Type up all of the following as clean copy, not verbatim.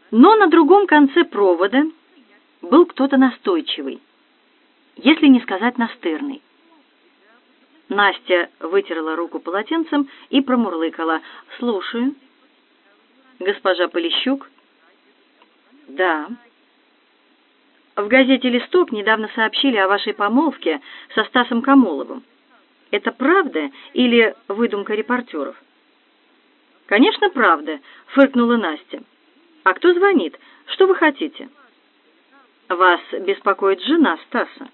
Но на другом конце провода был кто-то настойчивый, если не сказать настырный. Настя вытерла руку полотенцем и промурлыкала: «Слушаю». «Госпожа Полищук?» «Да». «В газете «Листок» недавно сообщили о вашей помолвке со Стасом Камоловым. Это правда или выдумка репортеров?» «Конечно, правда», — фыркнула Настя. «А кто звонит? Что вы хотите?» «Вас беспокоит жена Стаса».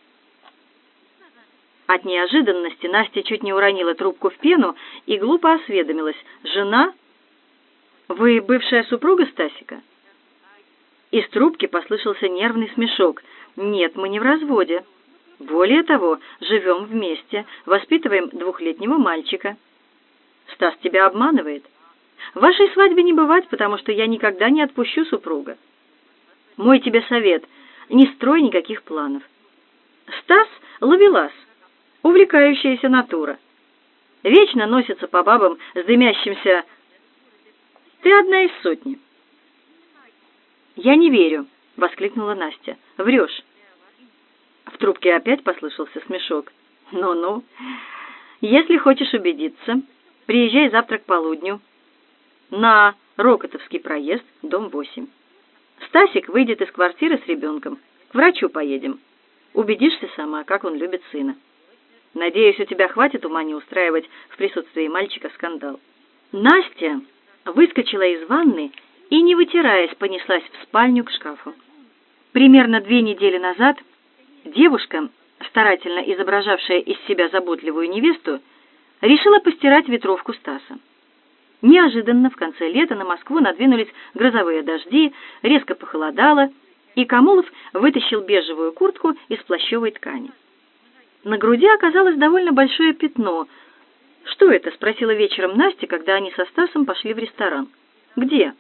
От неожиданности Настя чуть не уронила трубку в пену и глупо осведомилась: «Жена? Вы бывшая супруга Стасика?» Из трубки послышался нервный смешок. «Нет, мы не в разводе. Более того, живем вместе, воспитываем 2-летнего мальчика». «Стас тебя обманывает? Вашей свадьбе не бывать, потому что я никогда не отпущу супруга. Мой тебе совет: не строй никаких планов. Стас — ловелас, увлекающаяся натура. Вечно носится по бабам с дымящимся... Ты одна из сотни». «Я не верю», — воскликнула Настя. «Врешь». В трубке опять послышался смешок. «Ну-ну, если хочешь убедиться, приезжай завтра к полудню на Рокотовский проезд, дом 8. Стасик выйдет из квартиры с ребенком. К врачу поедем. Убедишься сама, как он любит сына. Надеюсь, у тебя хватит ума не устраивать в присутствии мальчика скандал». Настя выскочила из ванны и, не вытираясь, понеслась в спальню к шкафу. Примерно 2 недели назад девушка, старательно изображавшая из себя заботливую невесту, решила постирать ветровку Стаса. Неожиданно в конце лета на Москву надвинулись грозовые дожди, резко похолодало, и Камолов вытащил бежевую куртку из плащевой ткани. На груди оказалось довольно большое пятно. «Что это?» — спросила вечером Настя, когда они со Стасом пошли в ресторан. «Где?»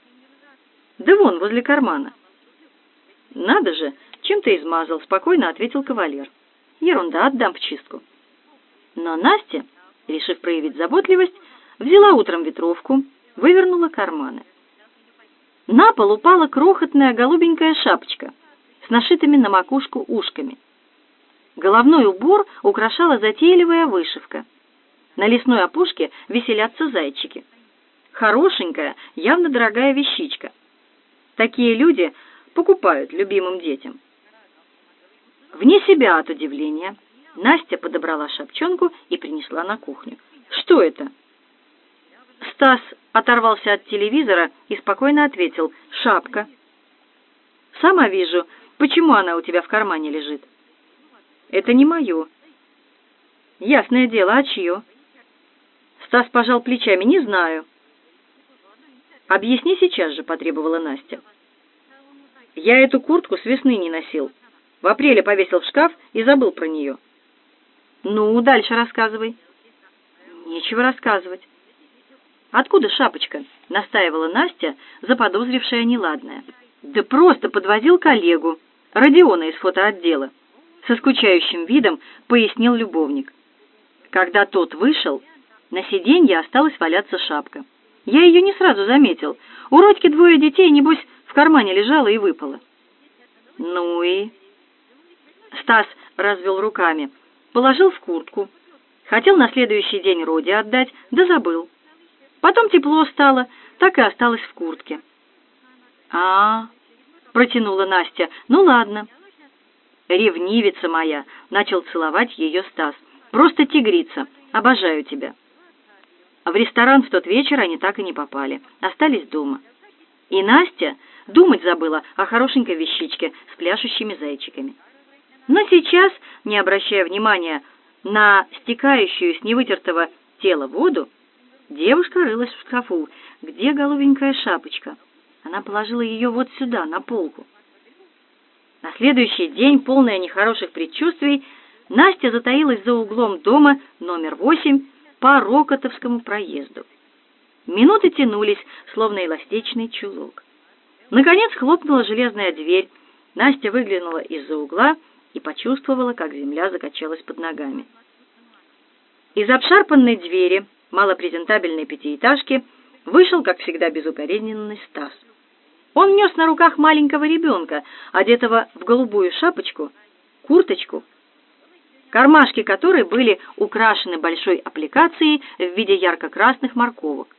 «Да вон, возле кармана». «Надо же, чем ты измазал?» — спокойно ответил кавалер. «Ерунда, отдам в чистку». Но Настя, решив проявить заботливость, взяла утром ветровку, вывернула карманы. На пол упала крохотная голубенькая шапочка с нашитыми на макушку ушками. Головной убор украшала затейливая вышивка. На лесной опушке веселятся зайчики. Хорошенькая, явно дорогая вещичка. Такие люди покупают любимым детям. Вне себя от удивления Настя подобрала шапчонку и принесла на кухню. «Что это?» Стас оторвался от телевизора и спокойно ответил: «Шапка». «Сама вижу. Почему она у тебя в кармане лежит?» «Это не мое». «Ясное дело, а чье?» Стас пожал плечами: «Не знаю». «Объясни сейчас же», — потребовала Настя. «Я эту куртку с весны не носил. В апреле повесил в шкаф и забыл про нее». «Ну, дальше рассказывай». «Нечего рассказывать». «Откуда шапочка?» — настаивала Настя, заподозрившая неладное. «Да просто подвозил коллегу, Родиона из фотоотдела», — со скучающим видом пояснил любовник. Когда тот вышел, на сиденье осталась валяться шапка. Я ее не сразу заметил. У Родьки 2 детей, небось, в кармане лежала и выпала. «Ну и...» Стас развел руками. Положил в куртку. Хотел на следующий день Роде отдать, да забыл. Потом тепло стало, так и осталось в куртке. Протянула Настя. «Ну ладно». «Ревнивица моя», — начал целовать ее Стас. «Просто тигрица. Обожаю тебя». В ресторан в тот вечер они так и не попали. Остались дома. И Настя думать забыла о хорошенькой вещичке с пляшущими зайчиками. Но сейчас, не обращая внимания на стекающую с невытертого тела воду, девушка рылась в шкафу. Где голубенькая шапочка? Она положила ее вот сюда, на полку. На следующий день, полная нехороших предчувствий, Настя затаилась за углом дома номер 8 по Рокотовскому проезду. Минуты тянулись, словно эластичный чулок. Наконец хлопнула железная дверь. Настя выглянула из-за угла и почувствовала, как земля закачалась под ногами. Из обшарпанной двери малопрезентабельной 5-этажки вышел, как всегда, безукоризненный Стас. Он нес на руках маленького ребенка, одетого в голубую шапочку, курточку, кармашки которой были украшены большой аппликацией в виде ярко-красных морковок.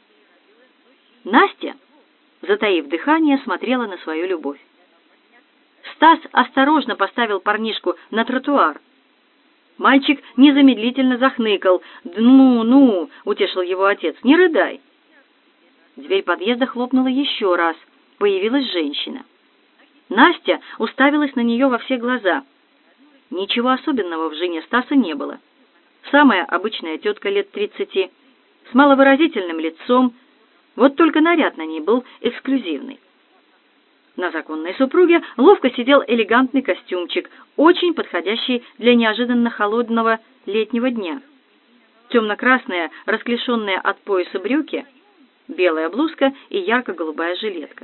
Настя, затаив дыхание, смотрела на свою любовь. Стас осторожно поставил парнишку на тротуар. Мальчик незамедлительно захныкал. «Ну, — утешил его отец, — не рыдай». Дверь подъезда хлопнула еще раз. Появилась женщина. Настя уставилась на нее во все глаза. Ничего особенного в жене Стаса не было. Самая обычная тетка лет 30, с маловыразительным лицом, вот только наряд на ней был эксклюзивный. На законной супруге ловко сидел элегантный костюмчик, очень подходящий для неожиданно холодного летнего дня. Темно-красные, расклешенные от пояса брюки, белая блузка и ярко-голубая жилетка.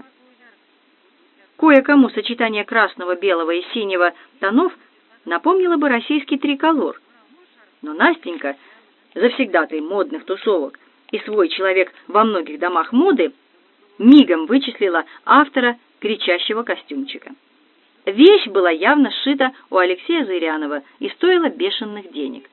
Кое-кому сочетание красного, белого и синего тонов напомнило бы российский триколор. Но Настенька, завсегдатай модных тусовок и свой человек во многих домах моды, мигом вычислила автора кричащего костюмчика. Вещь была явно сшита у Алексея Зырянова и стоила бешеных денег.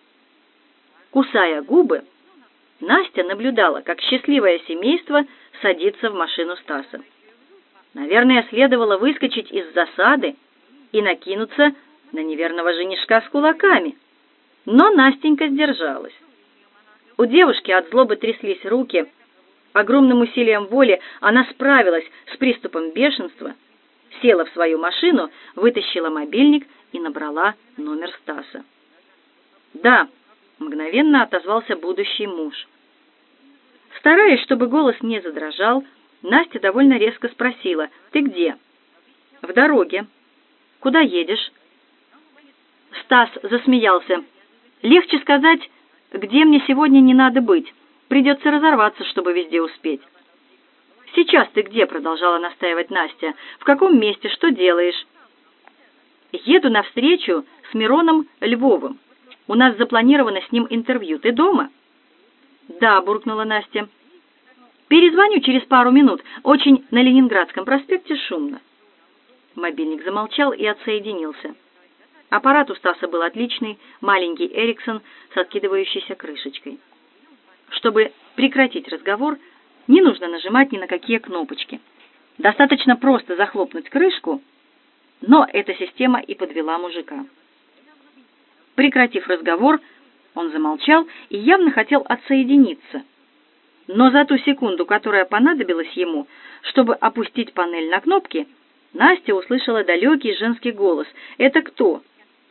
Кусая губы, Настя наблюдала, как счастливое семейство садится в машину Стаса. Наверное, следовало выскочить из засады и накинуться на неверного женишка с кулаками. Но Настенька сдержалась. У девушки от злобы тряслись руки. Огромным усилием воли она справилась с приступом бешенства, села в свою машину, вытащила мобильник и набрала номер Стаса. «Да», — мгновенно отозвался будущий муж. Стараясь, чтобы голос не задрожал, Настя довольно резко спросила: «Ты где?» «В дороге». «Куда едешь?» Стас засмеялся. «Легче сказать, где мне сегодня не надо быть. Придется разорваться, чтобы везде успеть». «Сейчас ты где?» — продолжала настаивать Настя. «В каком месте? Что делаешь?» «Еду навстречу с Мироном Львовым. У нас запланировано с ним интервью. Ты дома?» «Да», — буркнула Настя. «Перезвоню через пару минут. Очень на Ленинградском проспекте шумно». Мобильник замолчал и отсоединился. Аппарат у Стаса был отличный, маленький Эриксон с откидывающейся крышечкой. Чтобы прекратить разговор, не нужно нажимать ни на какие кнопочки. Достаточно просто захлопнуть крышку, но эта система и подвела мужика. Прекратив разговор, он замолчал и явно хотел отсоединиться. Но за ту секунду, которая понадобилась ему, чтобы опустить панель на кнопки, Настя услышала далекий женский голос. «Это кто?»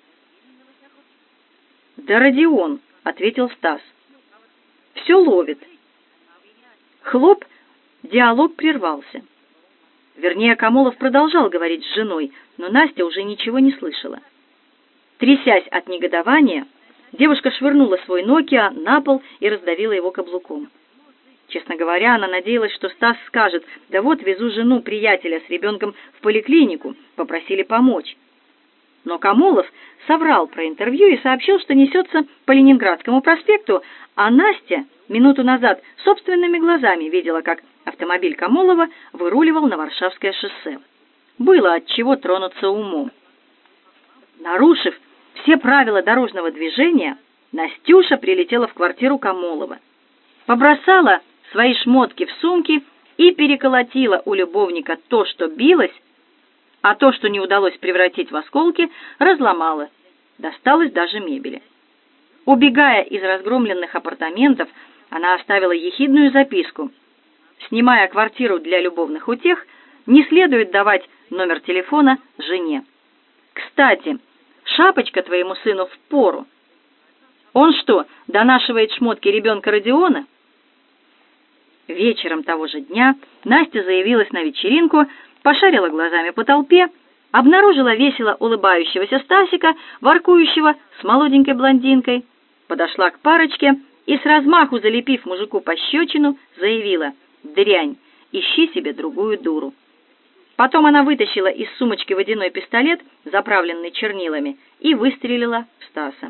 «Да Родион», — ответил Стас. «Все ловит». Хлоп, диалог прервался. Вернее, Камолов продолжал говорить с женой, но Настя уже ничего не слышала. Трясясь от негодования, девушка швырнула свой Nokia на пол и раздавила его каблуком. Честно говоря, она надеялась, что Стас скажет: «Да вот, везу жену приятеля с ребенком в поликлинику, попросили помочь». Но Камолов соврал про интервью и сообщил, что несется по Ленинградскому проспекту, а Настя минуту назад собственными глазами видела, как автомобиль Камолова выруливал на Варшавское шоссе. Было от чего тронуться умом. Нарушив все правила дорожного движения, Настюша прилетела в квартиру Камолова, побросала свои шмотки в сумки и переколотила у любовника то, что билось, а то, что не удалось превратить в осколки, разломала. Досталось даже мебели. Убегая из разгромленных апартаментов, она оставила ехидную записку: «Снимая квартиру для любовных утех, не следует давать номер телефона жене. Кстати, шапочка твоему сыну впору. Он что, донашивает шмотки ребенка Родиона?» Вечером того же дня Настя заявилась на вечеринку, пошарила глазами по толпе, обнаружила весело улыбающегося Стасика, воркующего с молоденькой блондинкой, подошла к парочке и, с размаху залепив мужику пощечину, заявила: «Дрянь, ищи себе другую дуру». Потом она вытащила из сумочки водяной пистолет, заправленный чернилами, и выстрелила в Стаса.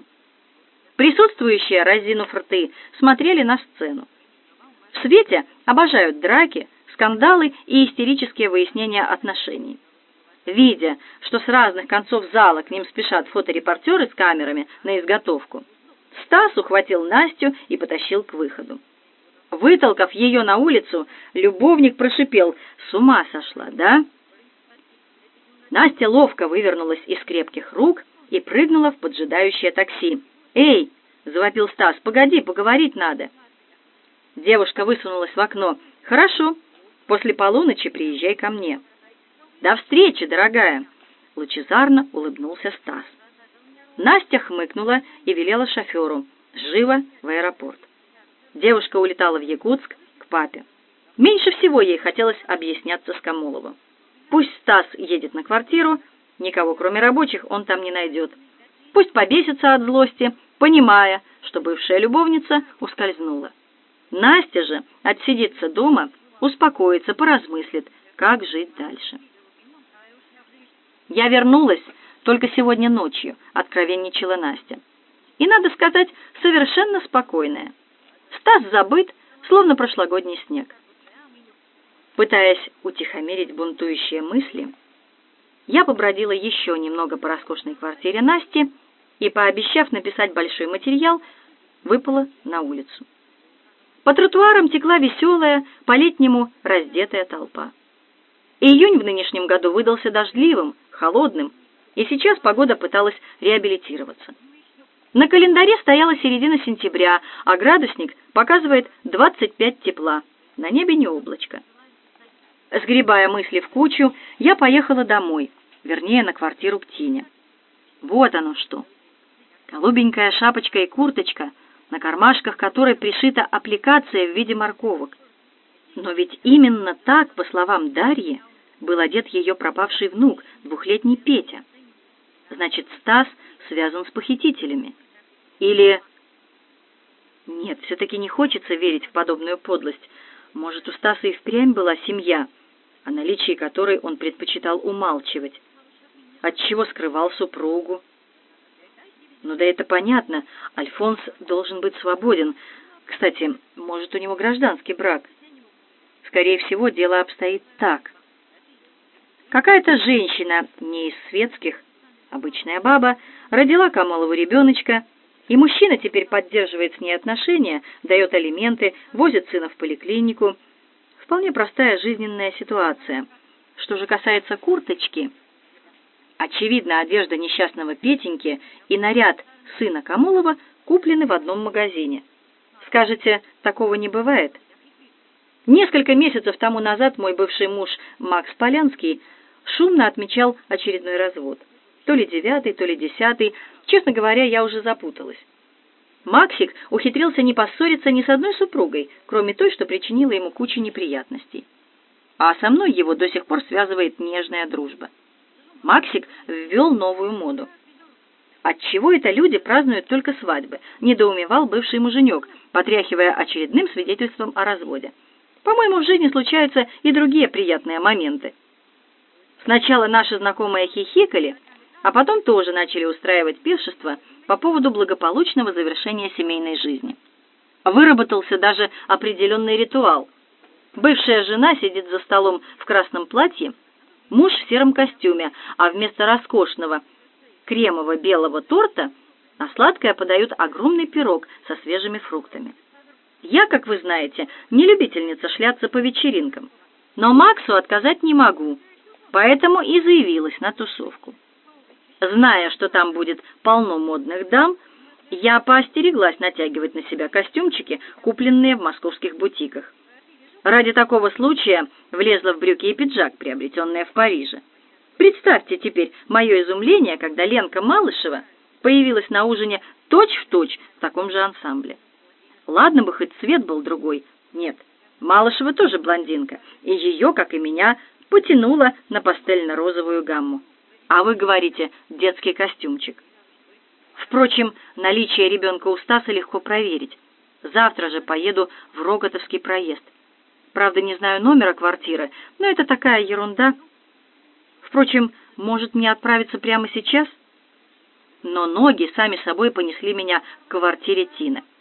Присутствующие, разинув рты, смотрели на сцену. В свете обожают драки, скандалы и истерические выяснения отношений. Видя, что с разных концов зала к ним спешат фоторепортеры с камерами на изготовку, Стас ухватил Настю и потащил к выходу. Вытолкав ее на улицу, любовник прошипел: «С ума сошла, да?» Настя ловко вывернулась из крепких рук и прыгнула в поджидающее такси. «Эй!» — завопил Стас. «Погоди, поговорить надо!» Девушка высунулась в окно. «Хорошо, после полуночи приезжай ко мне». «До встречи, дорогая!» — лучезарно улыбнулся Стас. Настя хмыкнула и велела шоферу: «Живо в аэропорт». Девушка улетала в Якутск к папе. Меньше всего ей хотелось объясняться с Камоловым. Пусть Стас едет на квартиру, никого кроме рабочих он там не найдет. Пусть побесится от злости, понимая, что бывшая любовница ускользнула. Настя же отсидится дома, успокоится, поразмыслит, как жить дальше. «Я вернулась только сегодня ночью», — откровенничала Настя. И, надо сказать, совершенно спокойная. Стас забыт, словно прошлогодний снег. Пытаясь утихомирить бунтующие мысли, я побродила еще немного по роскошной квартире Насти и, пообещав написать большой материал, выпала на улицу. По тротуарам текла веселая, по-летнему раздетая толпа. Июнь в нынешнем году выдался дождливым, холодным, и сейчас погода пыталась реабилитироваться. На календаре стояла середина сентября, а градусник показывает 25 тепла, на небе не облачко. Сгребая мысли в кучу, я поехала домой, вернее, на квартиру к Тине. Вот оно что. Голубенькая шапочка и курточка, на кармашках которой пришита аппликация в виде морковок. Но ведь именно так, по словам Дарьи, был одет ее пропавший внук, 2-летний Петя. Значит, Стас связан с похитителями. Или... Нет, все-таки не хочется верить в подобную подлость. Может, у Стаса и впрямь была семья, о наличии которой он предпочитал умалчивать. Отчего скрывал супругу? Ну да это понятно, Альфонс должен быть свободен. Кстати, может, у него гражданский брак? Скорее всего, дело обстоит так. Какая-то женщина, не из светских, обычная баба, родила Камолову ребеночка, и мужчина теперь поддерживает с ней отношения, дает алименты, возит сына в поликлинику. Вполне простая жизненная ситуация. Что же касается курточки, очевидно, одежда несчастного Петеньки и наряд сына Камолова куплены в одном магазине. Скажете, такого не бывает? Несколько месяцев тому назад мой бывший муж Макс Полянский шумно отмечал очередной развод. То ли 9-й, то ли 10-й. Честно говоря, я уже запуталась. Максик ухитрился не поссориться ни с одной супругой, кроме той, что причинила ему кучу неприятностей. А со мной его до сих пор связывает нежная дружба. Максик ввел новую моду. Отчего это люди празднуют только свадьбы, недоумевал бывший муженек, потряхивая очередным свидетельством о разводе. По-моему, в жизни случаются и другие приятные моменты. Сначала наши знакомые хихикали, а потом тоже начали устраивать пиршества по поводу благополучного завершения семейной жизни. Выработался даже определенный ритуал. Бывшая жена сидит за столом в красном платье, муж в сером костюме, а вместо роскошного кремово-белого торта на сладкое подают огромный пирог со свежими фруктами. Я, как вы знаете, не любительница шляться по вечеринкам, но Максу отказать не могу, поэтому и заявилась на тусовку. Зная, что там будет полно модных дам, я поостереглась натягивать на себя костюмчики, купленные в московских бутиках. Ради такого случая влезла в брюки и пиджак, приобретенные в Париже. Представьте теперь мое изумление, когда Ленка Малышева появилась на ужине точь-в-точь в таком же ансамбле. Ладно бы хоть цвет был другой. Нет, Малышева тоже блондинка, и ее, как и меня, потянуло на пастельно-розовую гамму. А вы говорите «детский костюмчик». Впрочем, наличие ребенка у Стаса легко проверить. Завтра же поеду в Роготовский проезд. Правда, не знаю номера квартиры, но это такая ерунда. Впрочем, может мне отправиться прямо сейчас? Но ноги сами собой понесли меня к квартире Тины.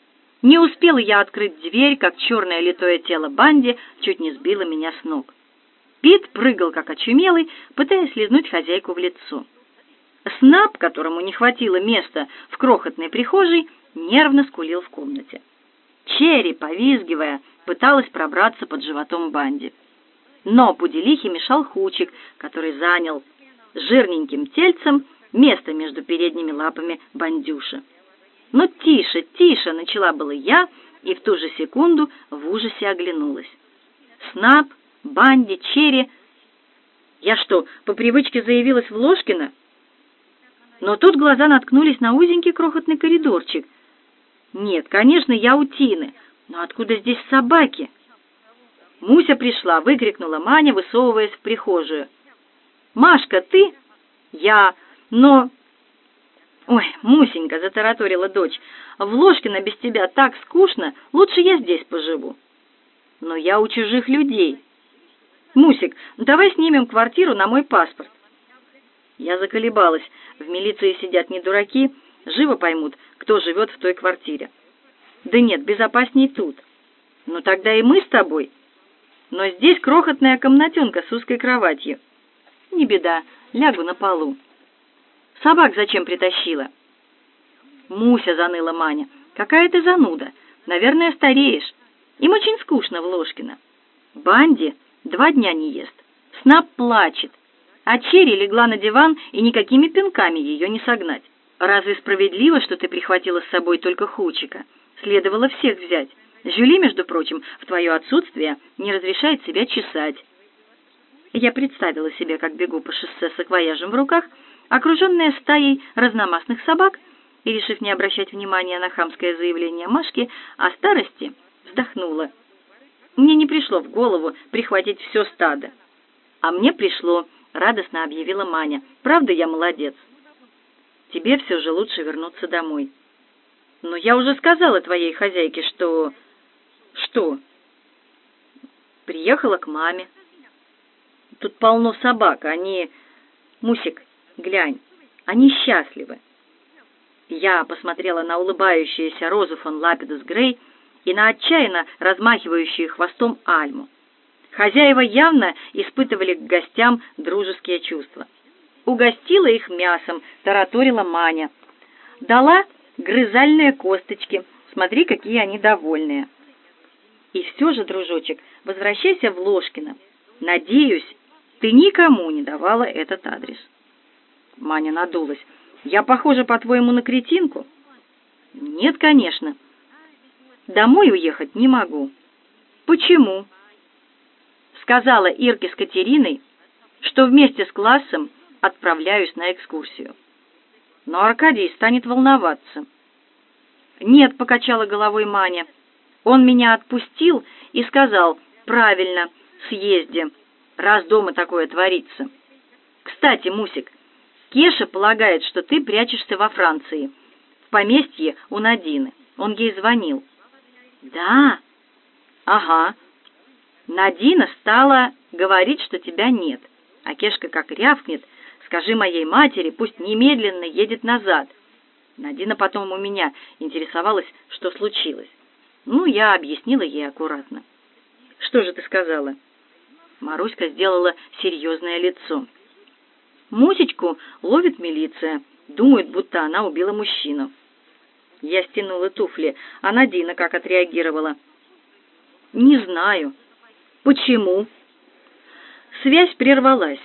Не успела я открыть дверь, как черное литое тело Банди чуть не сбило меня с ног. Пит прыгал, как очумелый, пытаясь лизнуть хозяйку в лицо. Снап, которому не хватило места в крохотной прихожей, нервно скулил в комнате. Черри, повизгивая, пыталась пробраться под животом Банди. Но пуделихе мешал Хучик, который занял жирненьким тельцем место между передними лапами Бандюши. «Ну, тише, тише!» — начала было я, и в ту же секунду в ужасе оглянулась. Снап, Банди, Черри... Я что, по привычке заявилась в Ложкино? Но тут глаза наткнулись на узенький крохотный коридорчик. Нет, конечно, я у Тины, но откуда здесь собаки? «Муся пришла!» — выкрикнула Маня, высовываясь в прихожую. «Машка, ты?» «Я... но...» «Ой, Мусенька!» — затараторила дочь. «В Ложкино без тебя так скучно, лучше я здесь поживу». «Но я у чужих людей». «Мусик, давай снимем квартиру на мой паспорт». Я заколебалась. В милиции сидят не дураки, живо поймут, кто живет в той квартире. «Да нет, безопасней тут». «Ну тогда и мы с тобой». «Но здесь крохотная комнатенка с узкой кроватью». «Не беда, лягу на полу». «Собак зачем притащила?» «Муся», — заныла Маня, — «какая ты зануда. Наверное, стареешь. Им очень скучно в Ложкино. Банди 2 дня не ест. Снап плачет. А Черри легла на диван, и никакими пинками ее не согнать. Разве справедливо, что ты прихватила с собой только Хучика? Следовало всех взять. Жюли, между прочим, в твое отсутствие не разрешает себя чесать». Я представила себе, как бегу по шоссе с саквояжем в руках, окруженная стаей разномастных собак, и, решив не обращать внимания на хамское заявление Машки о старости, вздохнула. Мне не пришло в голову прихватить все стадо. «А мне пришло», — радостно объявила Маня. «Правда, я молодец?» «Тебе все же лучше вернуться домой». «Но я уже сказала твоей хозяйке, что...» «Что?» «Приехала к маме. Тут полно собак, они... Мусик, глянь, они счастливы». Я посмотрела на улыбающуюся Розу фон Лапидус Грей и на отчаянно размахивающую хвостом Альму. Хозяева явно испытывали к гостям дружеские чувства. «Угостила их мясом», — тараторила Маня. «Дала грызальные косточки. Смотри, какие они довольные». «И все же, дружочек, возвращайся в Ложкино. Надеюсь, ты никому не давала этот адрес». Маня надулась. «Я похожа, по-твоему, на кретинку?» «Нет, конечно. Домой уехать не могу». «Почему?» «Сказала Ирке с Катериной, что вместе с классом отправляюсь на экскурсию. Но Аркадий станет волноваться». «Нет», — покачала головой Маня. «Он меня отпустил и сказал: правильно, съезди, раз дома такое творится. Кстати, Мусик, Кеша полагает, что ты прячешься во Франции, в поместье у Надины. Он ей звонил». «Да?» «Ага. Надина стала говорить, что тебя нет. А Кешка как рявкнет: скажи моей матери, пусть немедленно едет назад». Надина потом у меня интересовалась, что случилось. Ну, я объяснила ей аккуратно. «Что же ты сказала?» Маруська сделала серьезное лицо. «Мусечку ловит милиция. Думают, будто она убила мужчину». Я стянула туфли, а Надина как отреагировала? «Не знаю». «Почему?» Связь прервалась.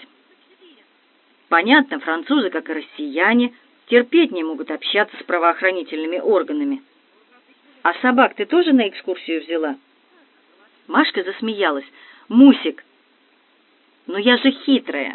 Понятно, французы, как и россияне, терпеть не могут общаться с правоохранительными органами. «А собак ты тоже на экскурсию взяла?» Машка засмеялась. «Мусик, но я же хитрая».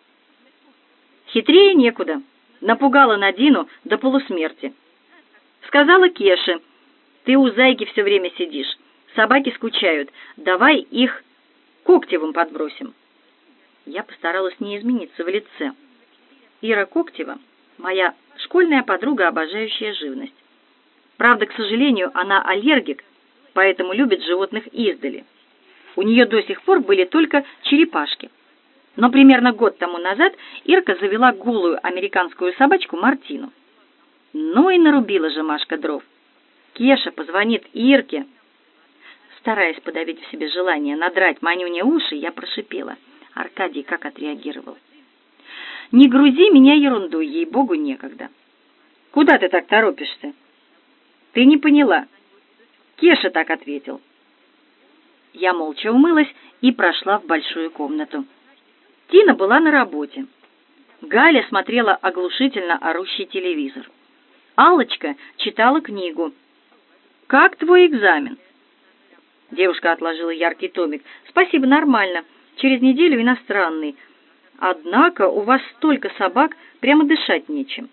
«Хитрее некуда». Напугала Надину до полусмерти. Сказала Кеше: «Ты у зайки все время сидишь. Собаки скучают. Давай их Коктевым подбросим». Я постаралась не измениться в лице. Ира Коктева — моя школьная подруга, обожающая живность. Правда, к сожалению, она аллергик, поэтому любит животных издали. У нее до сих пор были только черепашки. Но примерно год тому назад Ирка завела голую американскую собачку Мартину. Ну и нарубила же Машка дров. Кеша позвонит Ирке. Стараясь подавить в себе желание надрать Манюне уши, я прошипела. Аркадий как отреагировал? «Не грузи меня ерундой, ей-богу, некогда». «Куда ты так торопишься?» «Ты не поняла». Кеша так ответил. Я молча умылась и прошла в большую комнату. Тина была на работе. Галя смотрела оглушительно орущий телевизор. Аллочка читала книгу. «Как твой экзамен?» Девушка отложила яркий томик. «Спасибо, нормально. Через неделю иностранный. Однако у вас столько собак, прямо дышать нечем».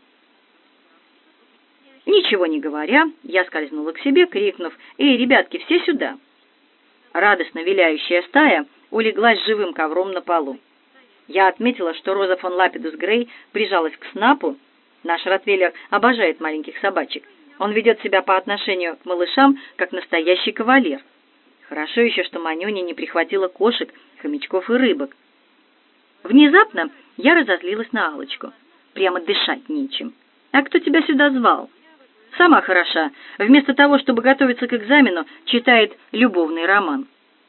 Ничего не говоря, я скользнула к себе, крикнув: «Эй, ребятки, все сюда!» Радостно виляющая стая улеглась живым ковром на полу. Я отметила, что Роза фон Лапидус Грей прижалась к Снапу. Наш ротвейлер обожает маленьких собачек. Он ведет себя по отношению к малышам, как настоящий кавалер. Хорошо еще, что Манюня не прихватила кошек, хомячков и рыбок. Внезапно я разозлилась на Аллочку. Прямо дышать нечем. «А кто тебя сюда звал?» «Сама хороша. Вместо того, чтобы готовиться к экзамену, читает любовный роман».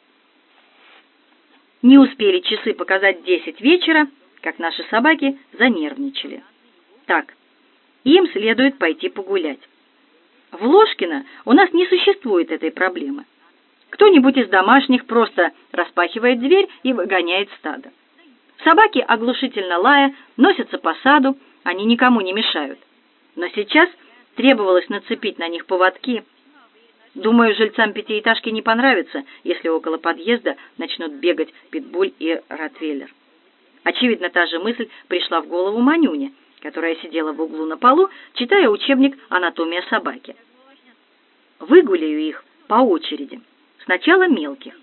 Не успели часы показать 10 вечера, как наши собаки занервничали. Так, им следует пойти погулять. В Ложкино у нас не существует этой проблемы. Кто-нибудь из домашних просто распахивает дверь и выгоняет стадо. Собаки, оглушительно лая, носятся по саду, они никому не мешают. Но сейчас требовалось нацепить на них поводки. Думаю, жильцам пятиэтажки не понравится, если около подъезда начнут бегать питбуль и ротвейлер. Очевидно, та же мысль пришла в голову Манюне, которая сидела в углу на полу, читая учебник «Анатомия собаки». Выгуляю их по очереди. Сначала мелких.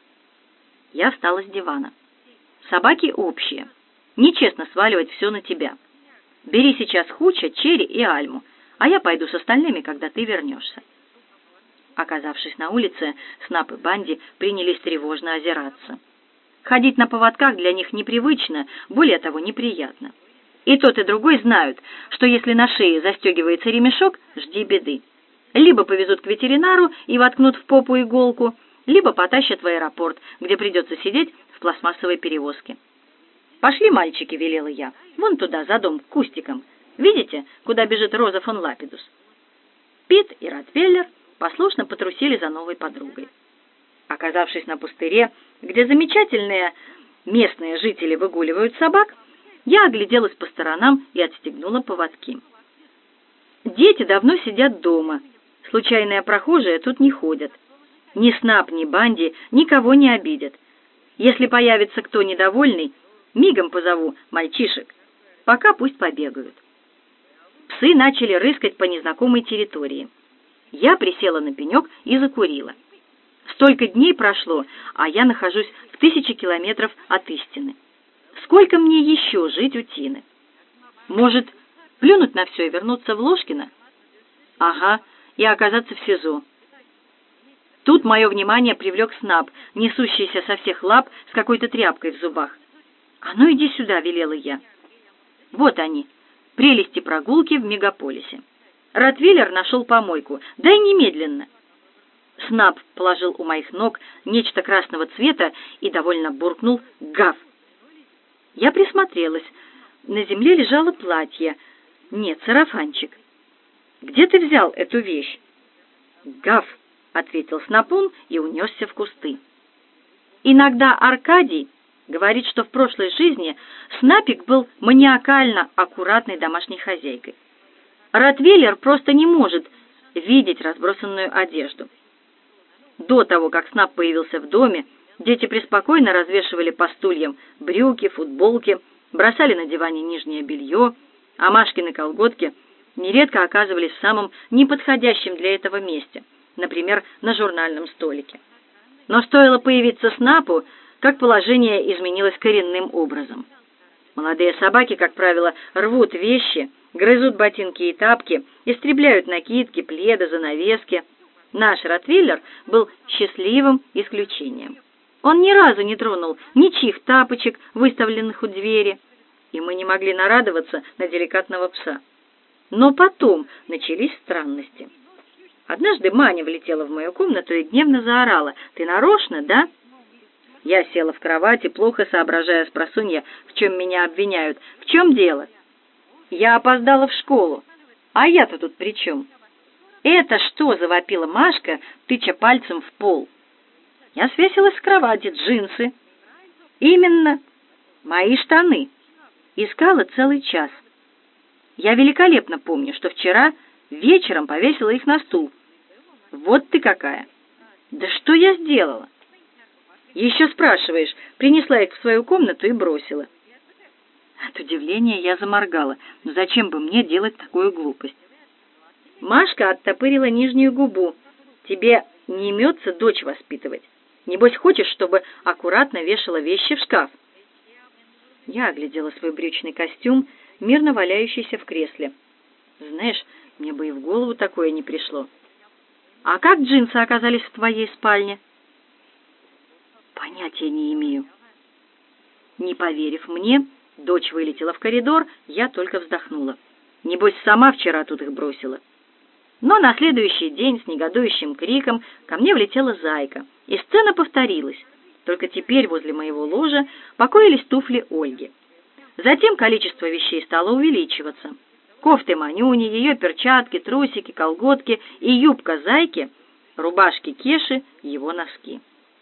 Я встала с дивана. Собаки общие. Нечестно сваливать все на тебя. Бери сейчас Хуча, Черри и Альму, а я пойду с остальными, когда ты вернешься. Оказавшись на улице, Снап и Банди принялись тревожно озираться. Ходить на поводках для них непривычно, более того, неприятно. И тот, и другой знают, что если на шее застегивается ремешок, жди беды. Либо повезут к ветеринару и воткнут в попу иголку, либо потащат в аэропорт, где придется сидеть в пластмассовой перевозке. «Пошли, мальчики», — велела я, — «вон туда, за дом, к кустикам. Видите, куда бежит Роза фон Лапидус?» Пит и ротвейлер послушно потрусили за новой подругой. Оказавшись на пустыре, где замечательные местные жители выгуливают собак, я огляделась по сторонам и отстегнула поводки. Дети давно сидят дома. Случайные прохожие тут не ходят. Ни Снап, ни Банди никого не обидят. Если появится кто недовольный, мигом позову мальчишек. Пока пусть побегают. Псы начали рыскать по незнакомой территории. Я присела на пенек и закурила. Столько дней прошло, а я нахожусь в 1000 километров от истины. Сколько мне еще жить у Тины? Может, плюнуть на все и вернуться в Ложкино? Ага, и оказаться в СИЗО. Тут мое внимание привлек Снап, несущийся со всех лап с какой-то тряпкой в зубах. «А ну иди сюда», — велела я. Вот они, прелести прогулки в мегаполисе. Ротвейлер нашел помойку. Дай немедленно. Снап положил у моих ног нечто красного цвета и довольно буркнул: «Гав!». Я присмотрелась. На земле лежало платье. Нет, сарафанчик. «Где ты взял эту вещь?» «Гав!», — ответил Снапун и унесся в кусты. Иногда Аркадий говорит, что в прошлой жизни Снапик был маниакально аккуратной домашней хозяйкой. Ротвейлер просто не может видеть разбросанную одежду. До того, как Снап появился в доме, дети преспокойно развешивали по стульям брюки, футболки, бросали на диване нижнее белье, а Машкины колготки нередко оказывались в самом неподходящем для этого месте, например, на журнальном столике. Но стоило появиться Снапу, как положение изменилось коренным образом. Молодые собаки, как правило, рвут вещи, грызут ботинки и тапки, истребляют накидки, пледы, занавески. Наш ротвейлер был счастливым исключением. Он ни разу не тронул ничьих тапочек, выставленных у двери, и мы не могли нарадоваться на деликатного пса. Но потом начались странности. Однажды Маня влетела в мою комнату и гневно заорала: «Ты нарочно, да?» Я села в кровати, плохо соображая спросонья, в чем меня обвиняют. «В чем дело?» «Я опоздала в школу. А я-то тут при чем?» «Это что?» — завопила Машка, тыча пальцем в пол. Я свесилась с кровати. Джинсы. Именно. Мои штаны. Искала целый час. Я великолепно помню, что вчера вечером повесила их на стул. Вот ты какая. Да что я сделала? Еще спрашиваешь. Принесла их в свою комнату и бросила. От удивления я заморгала. Но зачем бы мне делать такую глупость? Машка оттопырила нижнюю губу. Тебе не имется дочь воспитывать. Небось, хочешь, чтобы аккуратно вешала вещи в шкаф? Я оглядела свой брючный костюм, мирно валяющийся в кресле. Знаешь, мне бы и в голову такое не пришло. А как джинсы оказались в твоей спальне? Понятия не имею. Не поверив мне, дочь вылетела в коридор, я только вздохнула. Небось, сама вчера тут их бросила. Но на следующий день с негодующим криком ко мне влетела Зайка, и сцена повторилась. Только теперь возле моего ложа покоились туфли Ольги. Затем количество вещей стало увеличиваться. Кофты Манюни, ее перчатки, трусики, колготки и юбка Зайки, рубашки Кеши, его носки.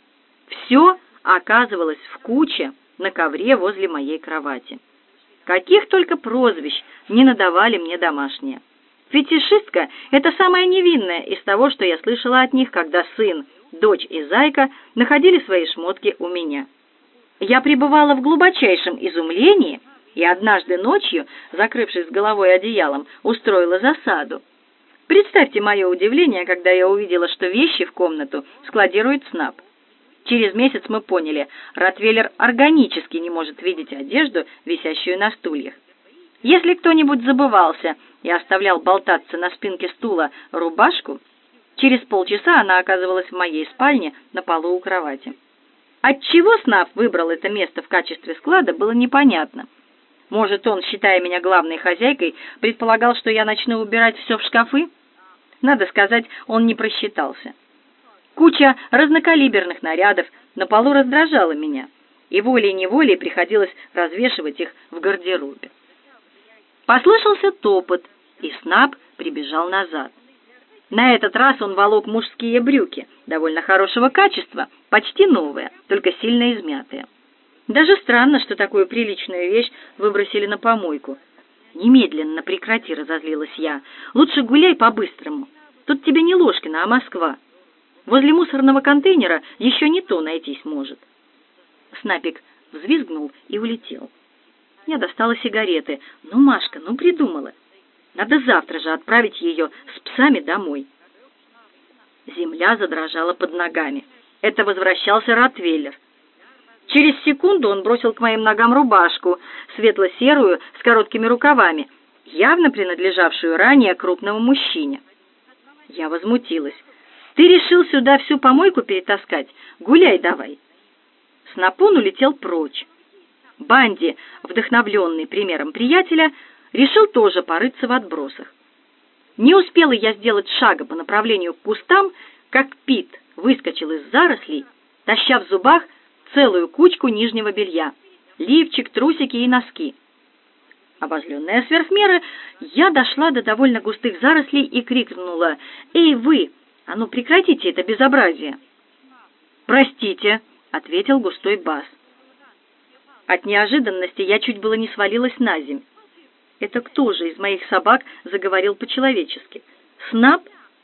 Все оказывалось в куче на ковре возле моей кровати. Каких только прозвищ не надавали мне домашние. Фетишистка — это самое невинное из того, что я слышала от них, когда сын, дочь и Зайка находили свои шмотки у меня. Я пребывала в глубочайшем изумлении и однажды ночью, закрывшись с головой одеялом, устроила засаду. Представьте мое удивление, когда я увидела, что вещи в комнату складирует Снап. Через месяц мы поняли, ротвейлер органически не может видеть одежду, висящую на стульях. Если кто-нибудь забывался и оставлял болтаться на спинке стула рубашку, через полчаса она оказывалась в моей спальне на полу у кровати. Отчего Снап выбрал это место в качестве склада, было непонятно. Может, он, считая меня главной хозяйкой, предполагал, что я начну убирать все в шкафы? Надо сказать, он не просчитался. Куча разнокалиберных нарядов на полу раздражала меня, и волей-неволей приходилось развешивать их в гардеробе. Послышался топот, и Снап прибежал назад. На этот раз он волок мужские брюки, довольно хорошего качества, почти новые, только сильно измятые. Даже странно, что такую приличную вещь выбросили на помойку. «Немедленно прекрати», — разозлилась я. «Лучше гуляй по-быстрому. Тут тебе не Ложкина, а Москва. Возле мусорного контейнера еще не то найтись может». Снапик взвизгнул и улетел. Я достала сигареты. «Ну, Машка, ну придумала. Надо завтра же отправить ее с псами домой». Земля задрожала под ногами. Это возвращался ротвейлер. Через секунду он бросил к моим ногам рубашку, светло-серую, с короткими рукавами, явно принадлежавшую ранее крупному мужчине. Я возмутилась. «Ты решил сюда всю помойку перетаскать? Гуляй давай». Снапун улетел прочь. Банди, вдохновленный примером приятеля, решил тоже порыться в отбросах. Не успела я сделать шага по направлению к кустам, как Пит выскочил из зарослей, таща в зубах целую кучку нижнего белья, лифчик, трусики и носки. Обозленная сверх меры, я дошла до довольно густых зарослей и крикнула: «Эй, вы! А ну прекратите это безобразие!» «Простите», — ответил густой бас. От неожиданности я чуть было не свалилась на земь. Это кто же из моих собак заговорил по-человечески? Снап?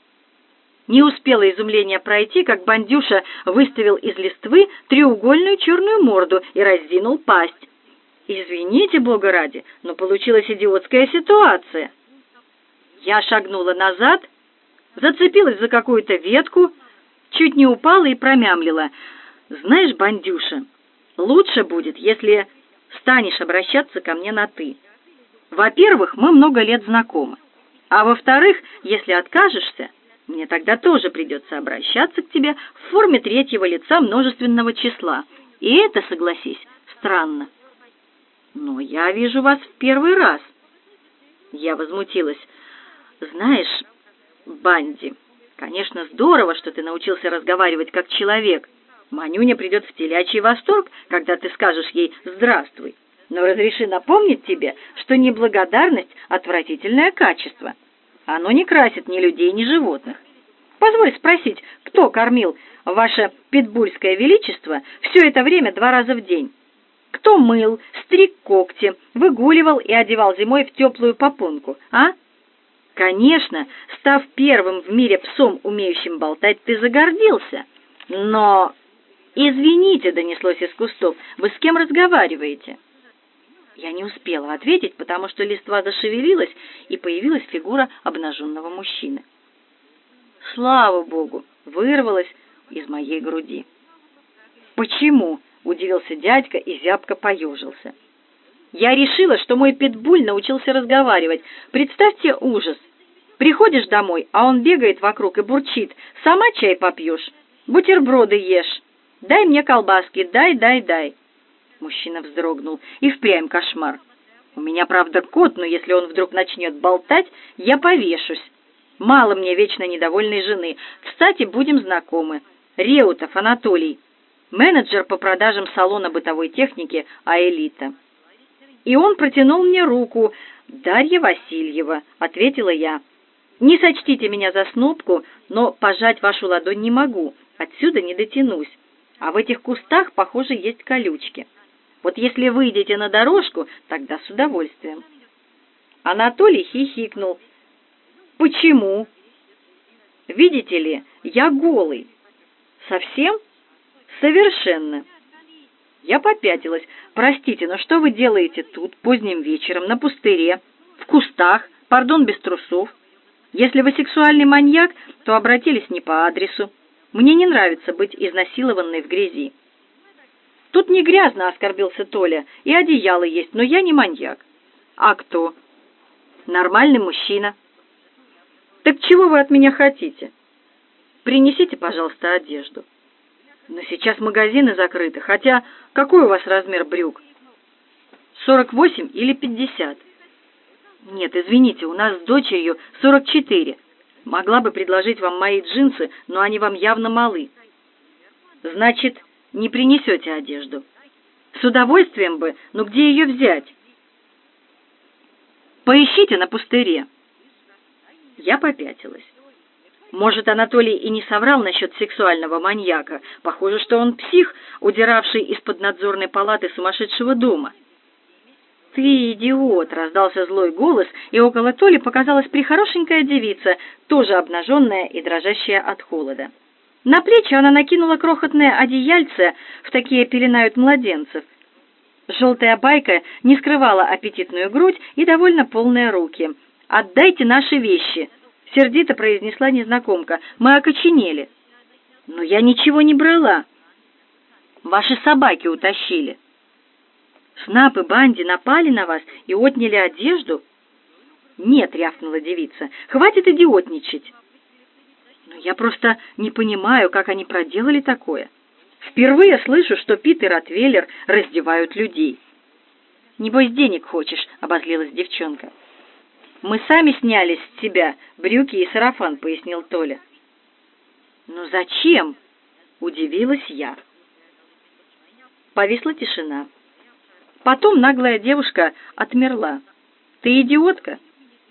Не успело изумление пройти, как бандюша выставил из листвы треугольную черную морду и раздвинул пасть. «Извините, Бога ради, но получилась идиотская ситуация». Я шагнула назад, зацепилась за какую-то ветку, чуть не упала и промямлила: «Знаешь, бандюша, лучше будет, если станешь обращаться ко мне на «ты». Во-первых, мы много лет знакомы, а во-вторых, если откажешься, мне тогда тоже придется обращаться к тебе в форме третьего лица множественного числа, и это, согласись, странно». «Но я вижу вас в первый раз». Я возмутилась. «Знаешь, Банди, Конечно, здорово, что ты научился разговаривать как человек. Манюня придет в телячий восторг, когда ты скажешь ей «здравствуй». Но разреши напомнить тебе, что неблагодарность — отвратительное качество. Оно не красит ни людей, ни животных. Позволь спросить, кто кормил ваше питбульское величество все это время 2 раза в день? Кто мыл, стриг когти, выгуливал и одевал зимой в теплую попонку, а? Конечно, став первым в мире псом, умеющим болтать, ты загордился. Но... «Извините», — донеслось из кустов, — «вы с кем разговариваете?» Я не успела ответить, потому что листва зашевелилась, и появилась фигура обнаженного мужчины. Слава Богу, вырвалось из моей груди. «Почему?» — удивился дядька и зябко поежился. «Я решила, что мой питбуль научился разговаривать. Представьте ужас. Приходишь домой, а он бегает вокруг и бурчит. Сама чай попьешь, бутерброды ешь. Дай мне колбаски, дай. Мужчина вздрогнул. И впрямь кошмар. У меня, правда, кот, но если он вдруг начнет болтать, я повешусь. Мало мне вечно недовольной жены. Кстати, будем знакомы. Реутов Анатолий, менеджер по продажам салона бытовой техники «Аэлита». И он протянул мне руку. «Дарья Васильева», — ответила я. «Не сочтите меня за снобку, но пожать вашу ладонь не могу. Отсюда не дотянусь. А в этих кустах, похоже, есть колючки. Вот если выйдете на дорожку, тогда с удовольствием». Анатолий хихикнул. «Почему?» «Видите ли, я голый». «Совсем?» «Совершенно». Я попятилась. «Простите, но что вы делаете тут, поздним вечером, на пустыре, в кустах, пардон, без трусов? Если вы сексуальный маньяк, то обратились не по адресу. Мне не нравится быть изнасилованной в грязи». «Тут не грязно», — оскорбился Толя, — «и одеяло есть, но я не маньяк». «А кто?» «Нормальный мужчина». «Так чего вы от меня хотите?» «Принесите, пожалуйста, одежду». «Но сейчас магазины закрыты, хотя какой у вас размер брюк? 48 или 50? «Нет, извините, у нас с дочерью 44. Могла бы предложить вам мои джинсы, но они вам явно малы». «Значит, не принесете одежду?» «С удовольствием бы, но где ее взять?» «Поищите на пустыре». Я попятилась. Может, Анатолий и не соврал насчет сексуального маньяка. Похоже, что он псих, удиравший из-под надзорной палаты сумасшедшего дома. «Ты идиот!» — раздался злой голос, и около Толи показалась прихорошенькая девица, тоже обнаженная и дрожащая от холода. На плечи она накинула крохотное одеяльце, в такие пеленают младенцев. Желтая байка не скрывала аппетитную грудь и довольно полные руки. «Отдайте наши вещи!» — сердито произнесла незнакомка. «Мы окоченели». «Но я ничего не брала». «Ваши собаки утащили». «Снап и Банди напали на вас и отняли одежду?» «Нет», — рявкнула девица, — «хватит идиотничать». «Но я просто не понимаю, как они проделали такое. Впервые слышу, что Пит и Ротвейлер раздевают людей». «Небось, денег хочешь», — обозлилась девчонка. «Мы сами сняли с себя брюки и сарафан», — пояснил Толя. «Ну зачем?» — удивилась я. Повисла тишина. Потом наглая девушка отмерла. «Ты идиотка?»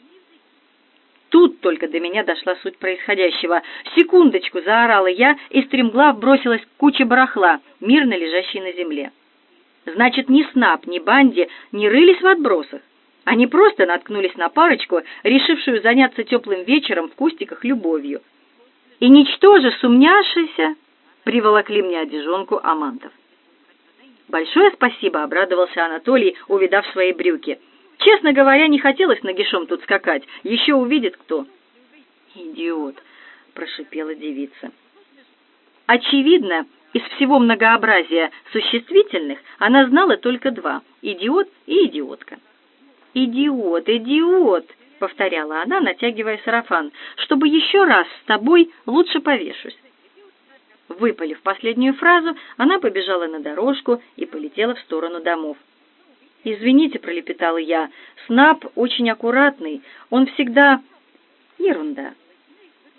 Тут только до меня дошла суть происходящего. «Секундочку!» — заорала я и стремглав бросилась к куче барахла, мирно лежащей на земле. Значит, ни Снап, ни Банди не рылись в отбросах. Они просто наткнулись на парочку, решившую заняться теплым вечером в кустиках любовью. И, ничтоже сумняшися, приволокли мне одежонку амантов. «Большое спасибо», — обрадовался Анатолий, увидав свои брюки. «Честно говоря, не хотелось нагишом тут скакать. Еще увидит кто». «Идиот», — прошипела девица. Очевидно, из всего многообразия существительных она знала только 2 — идиот и идиотка. «Идиот, идиот», — повторяла она, натягивая сарафан, «чтобы еще раз с тобой лучше повешусь». Выпалив последнюю фразу, она побежала на дорожку и полетела в сторону домов. «Извините», — пролепетала я, — «Снап очень аккуратный, он всегда...» «Ерунда».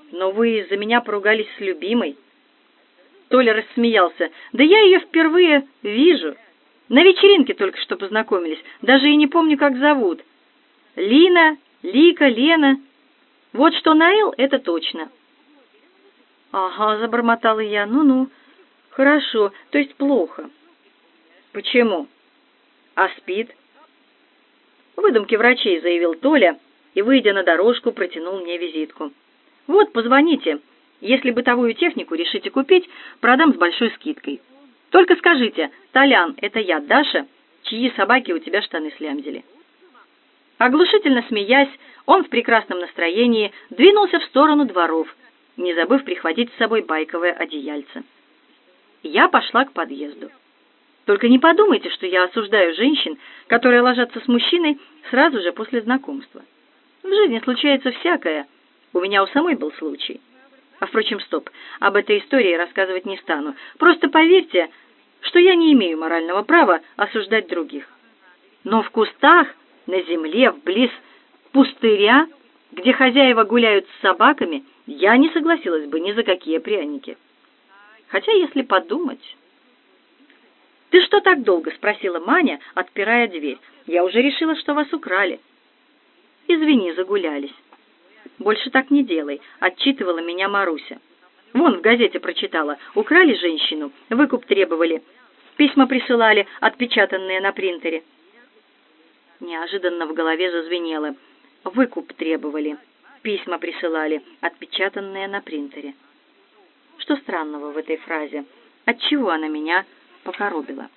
Но вы из-за меня поругались с любимой. Толя рассмеялся. Да я ее впервые вижу. На вечеринке только что познакомились. Даже и не помню, как зовут. Лина, Лика, Лена. Вот что Наил, это точно. Ага, забормотала я. Ну-ну. Хорошо, то есть плохо. Почему? А спит? Выдумки врачей, заявил Толя и, выйдя на дорожку, протянул мне визитку. Вот, позвоните. Если бытовую технику решите купить, продам с большой скидкой. Только скажите: Толян, это я, Даша, чьи собаки у тебя штаны слямзили. Оглушительно смеясь, он в прекрасном настроении двинулся в сторону дворов, не забыв прихватить с собой байковое одеяльце. Я пошла к подъезду. Только не подумайте, что я осуждаю женщин, которые ложатся с мужчиной сразу же после знакомства. В жизни случается всякое. У меня у самой был случай. А впрочем, стоп, об этой истории рассказывать не стану. Просто поверьте, что я не имею морального права осуждать других. Но в кустах, на земле, вблиз пустыря, где хозяева гуляют с собаками, я не согласилась бы ни за какие пряники. Хотя, если подумать... «Ты что так долго?» — спросила Маня, отпирая дверь. «Я уже решила, что вас украли». «Извини, загулялись». «Больше так не делай», — отчитывала меня Маруся. «Вон в газете прочитала. Украли женщину, выкуп требовали. Письма присылали, отпечатанные на принтере». Неожиданно в голове зазвенело. «Выкуп требовали, письма присылали, отпечатанные на принтере». Что странного в этой фразе? Отчего она меня покоробила?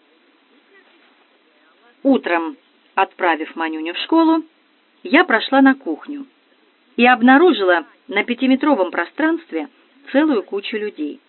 Утром, отправив Манюню в школу, я прошла на кухню и обнаружила на 5-метровом пространстве целую кучу людей.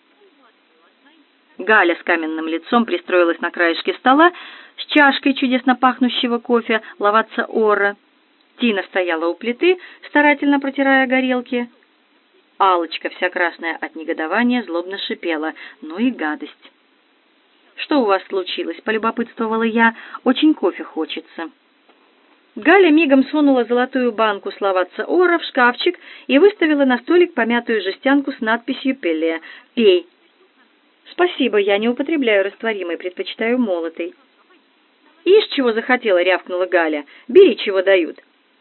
Галя с каменным лицом пристроилась на краешке стола с чашкой чудесно пахнущего кофе лаватца Ора. Тина стояла у плиты, старательно протирая горелки. Алочка, вся красная от негодования, злобно шипела: «Ну и гадость!» «Что у вас случилось?» — полюбопытствовала я. «Очень кофе хочется». Галя мигом сунула золотую банку с лаватца Ора в шкафчик и выставила на столик помятую жестянку с надписью «Пеле». «Пей». «Спасибо, я не употребляю растворимый, предпочитаю молотый». «Ишь, чего захотела!» — рявкнула Галя. «Бери, чего дают».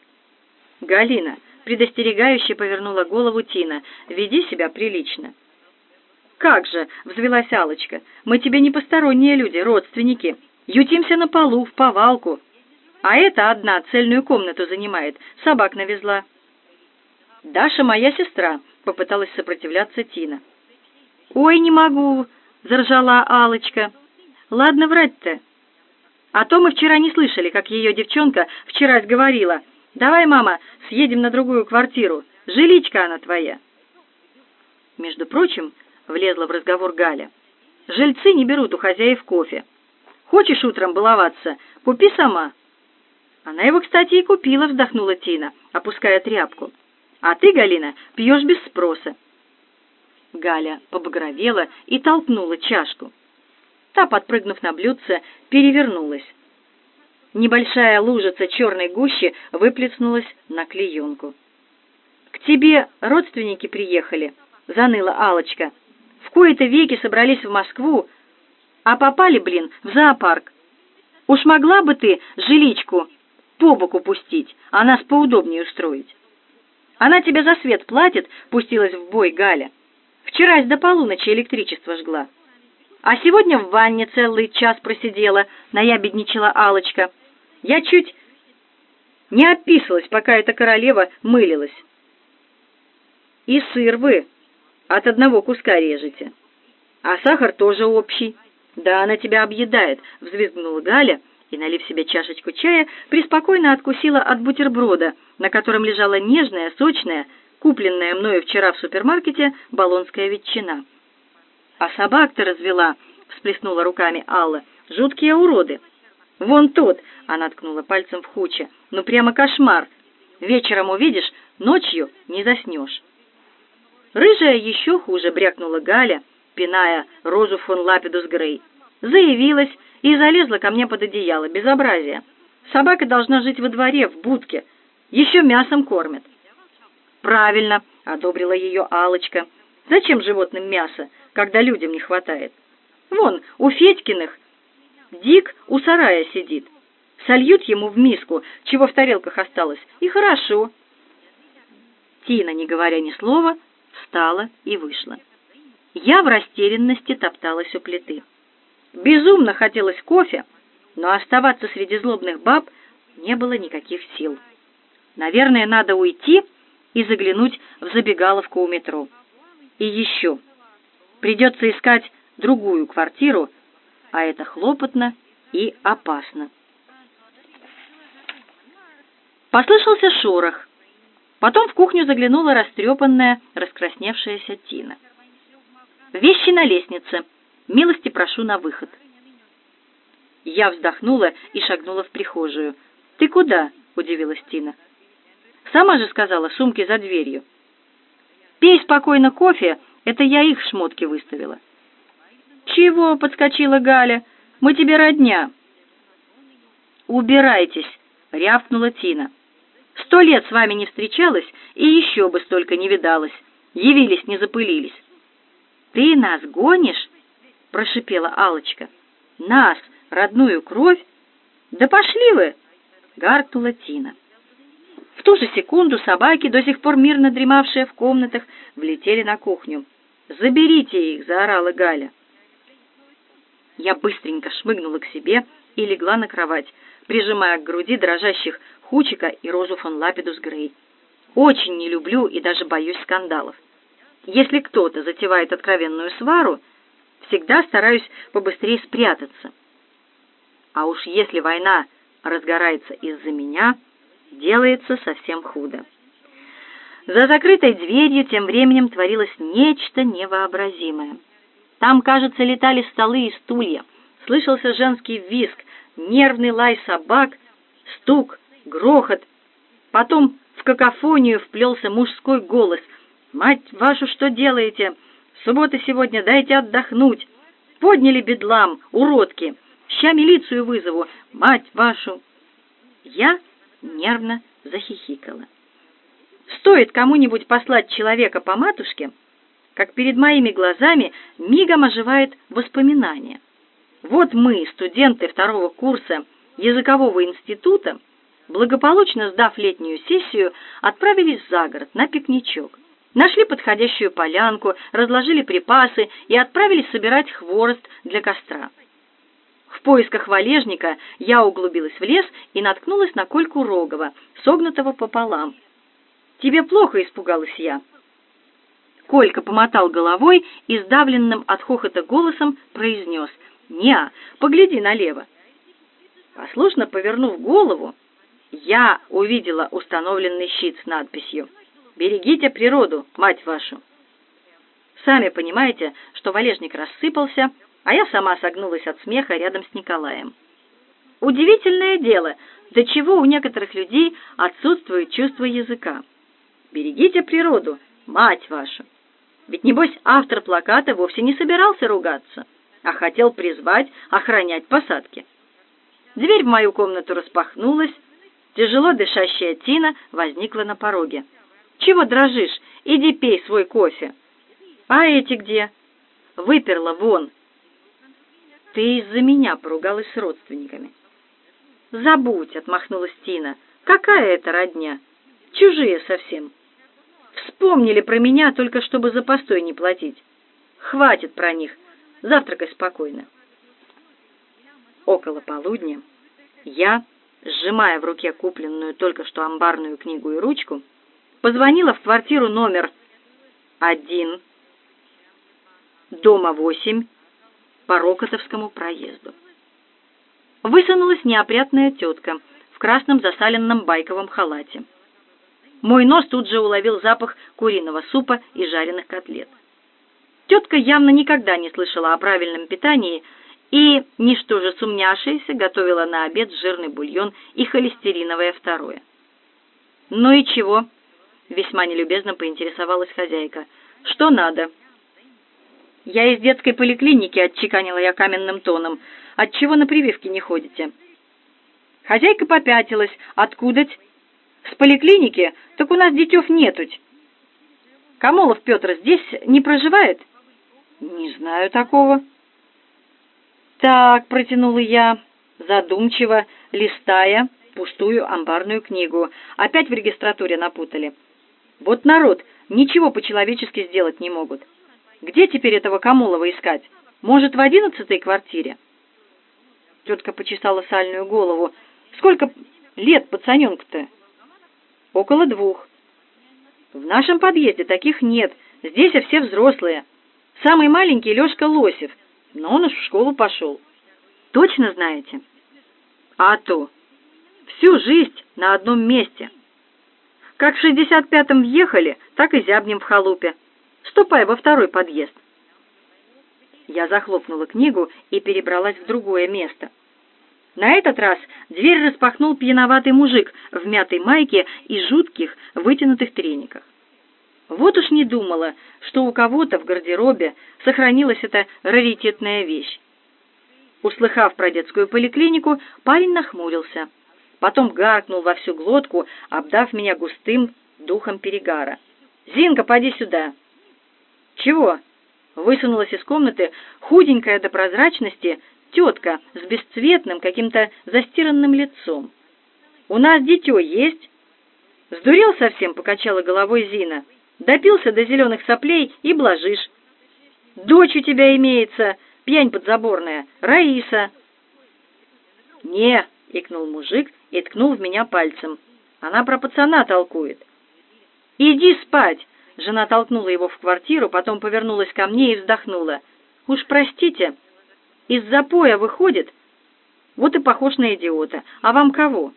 «Галина!» — предостерегающе повернула голову Тина. «Веди себя прилично». «Как же!» — взвилась Алочка. «Мы тебе не посторонние люди, родственники. Ютимся на полу, в повалку. А эта одна цельную комнату занимает, собак навезла». «Даша моя сестра», — попыталась сопротивляться Тина. «Ой, не могу», — заржала Алочка. «Ладно врать-то. А то мы вчера не слышали, как ее девчонка вчера говорила: давай, мама, съедем на другую квартиру, жиличка она твоя». Между прочим, влезла в разговор Галя: «Жильцы не берут у хозяев кофе. Хочешь утром баловаться, купи сама». «Она его, кстати, и купила», — вздохнула Тина, опуская тряпку. «А ты, Галина, пьешь без спроса». Галя побагровела и толкнула чашку. Та, подпрыгнув на блюдце, перевернулась. Небольшая лужица черной гущи выплеснулась на клеенку. «К тебе родственники приехали», — заныла Алочка. «В кои-то веки собрались в Москву, а попали, блин, в зоопарк. Уж могла бы ты жиличку по боку пустить, а нас поудобнее устроить. Она тебе за свет платит», — пустилась в бой Галя. «Вчерась до полуночи электричество жгла. А сегодня в ванне целый час просидела», — наябедничала Алочка. «Я чуть не описалась, пока эта королева мылилась». «И сыр вы от одного куска режете. А сахар тоже общий». «Да она тебя объедает», — взвизгнула Галя и, налив себе чашечку чая, преспокойно откусила от бутерброда, на котором лежала нежная, сочная, купленная мною вчера в супермаркете болонская ветчина. «А собак-то развела», — всплеснула руками Алла. «Жуткие уроды. Вон тот», — она ткнула пальцем в Хуча. «Ну прямо кошмар. Вечером увидишь, ночью не заснешь». «Рыжая еще хуже», — брякнула Галя, пиная Розу фон Лапидус Грей. «Заявилась и залезла ко мне под одеяло. Безобразие. Собака должна жить во дворе, в будке. Еще мясом кормят». Правильно, одобрила ее Алочка. Зачем животным мясо, когда людям не хватает? Вон, у Федькиных Дик у сарая сидит. Сольют ему в миску, чего в тарелках осталось, и хорошо. Тина, не говоря ни слова, встала и вышла. Я в растерянности топталась у плиты. Безумно хотелось кофе, но оставаться среди злобных баб не было никаких сил. Наверное, надо уйти и заглянуть в забегаловку у метро. И еще. Придется искать другую квартиру, а это хлопотно и опасно. Послышался шорох. Потом в кухню заглянула растрепанная, раскрасневшаяся Тина. «Вещи на лестнице. Милости прошу на выход». Я вздохнула и шагнула в прихожую. «Ты куда?» — удивилась Тина. «Сама же сказала, сумки за дверью». «Пей спокойно кофе, это я их шмотки выставила». «Чего?» — подскочила Галя. «Мы тебе родня». «Убирайтесь!» — рявкнула Тина. 100 лет с вами не встречалась, и еще бы столько не видалась. Явились, не запылились». «Ты нас гонишь?» — прошипела Алочка. «Нас, родную кровь? Да пошли вы!» — гаркнула Тина. В ту же секунду собаки, до сих пор мирно дремавшие в комнатах, влетели на кухню. «Заберите их!» — заорала Галя. Я быстренько шмыгнула к себе и легла на кровать, прижимая к груди дрожащих Хучика и Розу фон Лапидус Грей. Очень не люблю и даже боюсь скандалов. Если кто-то затевает откровенную свару, всегда стараюсь побыстрее спрятаться. А уж если война разгорается из-за меня, делается совсем худо. За закрытой дверью тем временем творилось нечто невообразимое. Там, кажется, летали столы и стулья, слышался женский визг, нервный лай собак, стук, грохот. Потом в какофонию вплелся мужской голос. «Мать вашу, что делаете? Суббота сегодня, дайте отдохнуть. Подняли бедлам, уродки. Ща милицию вызову, мать вашу». Я нервно захихикала. Стоит кому-нибудь послать человека по матушке, как перед моими глазами мигом оживает воспоминание. Вот мы, студенты 2-го курса языкового института, благополучно сдав летнюю сессию, отправились за город на пикничок. Нашли подходящую полянку, разложили припасы и отправились собирать хворост для костра. В поисках валежника я углубилась в лес и наткнулась на Кольку Рогова, согнутого пополам. «Тебе плохо?» — испугалась я. Колька помотал головой и сдавленным от хохота голосом произнес: «Неа, погляди налево». Послушно повернув голову, я увидела установленный щит с надписью «Берегите природу, мать вашу». Сами понимаете, что валежник рассыпался, а я сама согнулась от смеха рядом с Николаем. Удивительное дело, до чего у некоторых людей отсутствует чувство языка. Берегите природу, мать вашу. Ведь, небось, автор плаката вовсе не собирался ругаться, а хотел призвать охранять посадки. Дверь в мою комнату распахнулась, тяжело дышащая Тина возникла на пороге. «Чего дрожишь? Иди пей свой кофе». «А эти где?» «Выперла вон». «Ты из-за меня поругалась с родственниками». «Забудь», — отмахнулась Тина. «Какая это родня? Чужие совсем. Вспомнили про меня, только чтобы за постой не платить. Хватит про них. Завтракай спокойно». Около полудня я, сжимая в руке купленную только что амбарную книгу и ручку, позвонила в квартиру номер 1, дома 8, по Рокотовскому проезду. Высунулась неопрятная тетка в красном засаленном байковом халате. Мой нос тут же уловил запах куриного супа и жареных котлет. Тетка явно никогда не слышала о правильном питании и, ничто же сумняшаяся, готовила на обед жирный бульон и холестериновое второе. «Ну и чего?» — весьма нелюбезно поинтересовалась хозяйка. «Что надо?» «Я из детской поликлиники», — отчеканила я каменным тоном. «Отчего на прививки не ходите?» Хозяйка попятилась. «Откуда-ть?» «С поликлиники? Так у нас детёв нетуть. Камолов Петр здесь не проживает? Не знаю такого. Так, протянула я, задумчиво листая пустую амбарную книгу. Опять в регистратуре напутали. Вот народ, ничего по-человечески сделать не могут. Где теперь этого Камолова искать? Может, в 11-й квартире? Тетка почесала сальную голову. Сколько лет пацаненку-то? Около 2. В нашем подъезде таких нет. Здесь все взрослые. Самый маленький Лёшка Лосев, но он уж в школу пошел. Точно знаете? А то. Всю жизнь на одном месте. Как в 65-м въехали, так и зябнем в халупе. Ступай во 2-й подъезд. Я захлопнула книгу и перебралась в другое место. На этот раз дверь распахнул пьяноватый мужик в мятой майке и жутких вытянутых трениках. Вот уж не думала, что у кого-то в гардеробе сохранилась эта раритетная вещь. Услыхав про детскую поликлинику, парень нахмурился. Потом гаркнул во всю глотку, обдав меня густым духом перегара. «Зинка, поди сюда!» «Чего?» — высунулась из комнаты худенькая до прозрачности тетка с бесцветным каким-то застиранным лицом. «У нас дитё есть?» «Сдурел совсем?» — покачала головой Зина. «Допился до зеленых соплей и блажишь. Дочь у тебя имеется, пьянь подзаборная, Раиса». «Не!» — икнул мужик и ткнул в меня пальцем. «Она про пацана толкует». «Иди спать!» — жена толкнула его в квартиру, потом повернулась ко мне и вздохнула. «Уж простите, из запоя выходит, вот и похож на идиота. А вам кого?»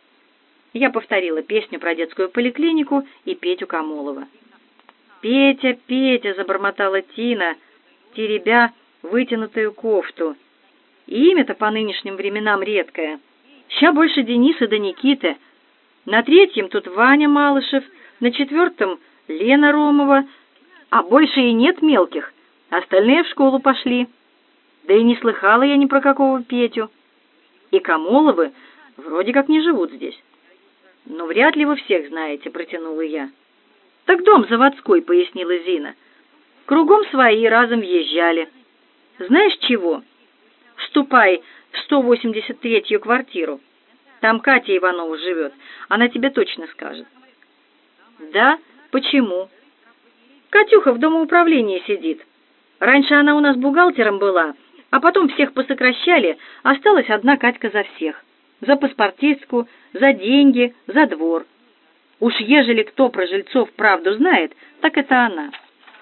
Я повторила песню про детскую поликлинику и Петю Камолова. «Петя, Петя!» — забормотала Тина, теребя вытянутую кофту. «Имя-то по нынешним временам редкое. Ща больше Дениса да Никиты. На 3-м тут Ваня Малышев, на 4-м Лена Ромова, а больше и нет мелких. Остальные в школу пошли. Да и не слыхала я ни про какого Петю. И Камоловы вроде как не живут здесь». «Ну, вряд ли вы всех знаете», — протянула я. «Так дом заводской», — пояснила Зина. «Кругом свои разом въезжали. Знаешь чего? Вступай в 183-ю квартиру. Там Катя Иванова живет. Она тебе точно скажет». «Да? Почему?» «Катюха в домоуправлении сидит. Раньше она у нас бухгалтером была, а потом всех посокращали, осталась одна Катька за всех. За паспортистку, за деньги, за двор. Уж ежели кто про жильцов правду знает, так это она».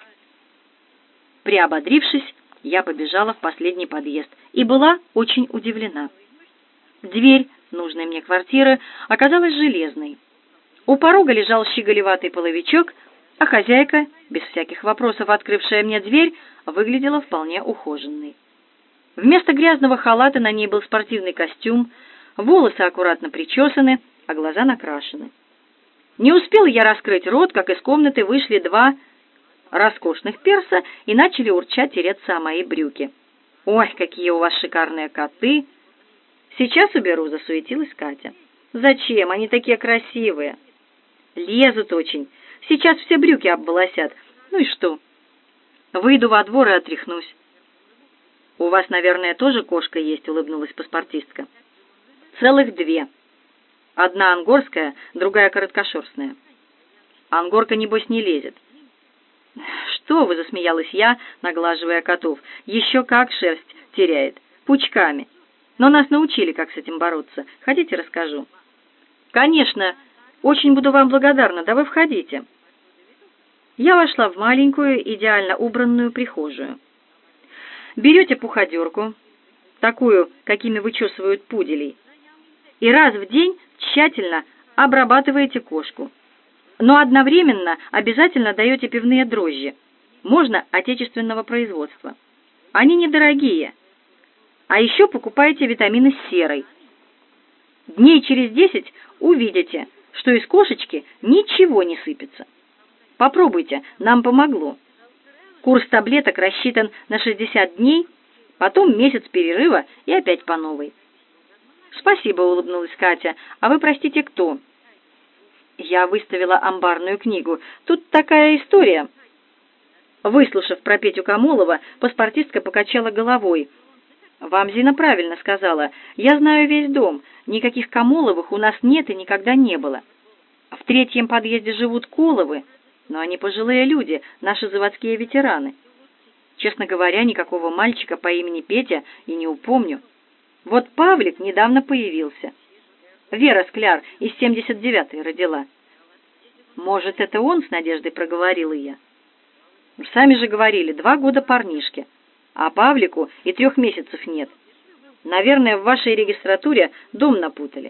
Приободрившись, я побежала в последний подъезд и была очень удивлена. Дверь нужной мне квартиры оказалась железной. У порога лежал щеголеватый половичок, а хозяйка, без всяких вопросов открывшая мне дверь, выглядела вполне ухоженной. Вместо грязного халата на ней был спортивный костюм, волосы аккуратно причесаны, а глаза накрашены. Не успел я раскрыть рот, как из комнаты вышли 2 роскошных перса и начали урчать тереться о мои брюки. «Ой, какие у вас шикарные коты!» «Сейчас уберу», — засуетилась Катя. «Зачем? Они такие красивые». «Лезут очень. Сейчас все брюки обволосят. Ну и что?» «Выйду во двор и отряхнусь». «У вас, наверное, тоже кошка есть», — улыбнулась паспортистка. «Целых 2. Одна ангорская, другая короткошерстная». «Ангорка, небось, не лезет». «Что вы?» — засмеялась я, наглаживая котов. «Еще как шерсть теряет. Пучками. Но нас научили, как с этим бороться. Хотите, расскажу?» «Конечно. Очень буду вам благодарна. Да вы входите». Я вошла в маленькую, идеально убранную прихожую. Берете пуходерку, такую, какими вычесывают пуделей, и раз в день тщательно обрабатываете кошку. Но одновременно обязательно даете пивные дрожжи, можно отечественного производства. Они недорогие. А еще покупаете витамины с серой. Дней через 10 увидите, что из кошечки ничего не сыпется. Попробуйте, нам помогло. Курс таблеток рассчитан на 60 дней, потом месяц перерыва и опять по новой. «Спасибо», — улыбнулась Катя. «А вы, простите, кто?» Я выставила амбарную книгу. Тут такая история. Выслушав про Петю Камолова, паспортистка покачала головой. «Вам Зина правильно сказала. Я знаю весь дом. Никаких Камоловых у нас нет и никогда не было. В третьем подъезде живут Коловы, но они пожилые люди, наши заводские ветераны. Честно говоря, никакого мальчика по имени Петя и не упомню. Вот Павлик недавно появился. Вера Скляр из 79-й родила». «Может, это он?» — с надеждой проговорила я. «Сами же говорили, 2 года парнишке, а Павлику и 3 месяцев нет. Наверное, в вашей регистратуре дом напутали».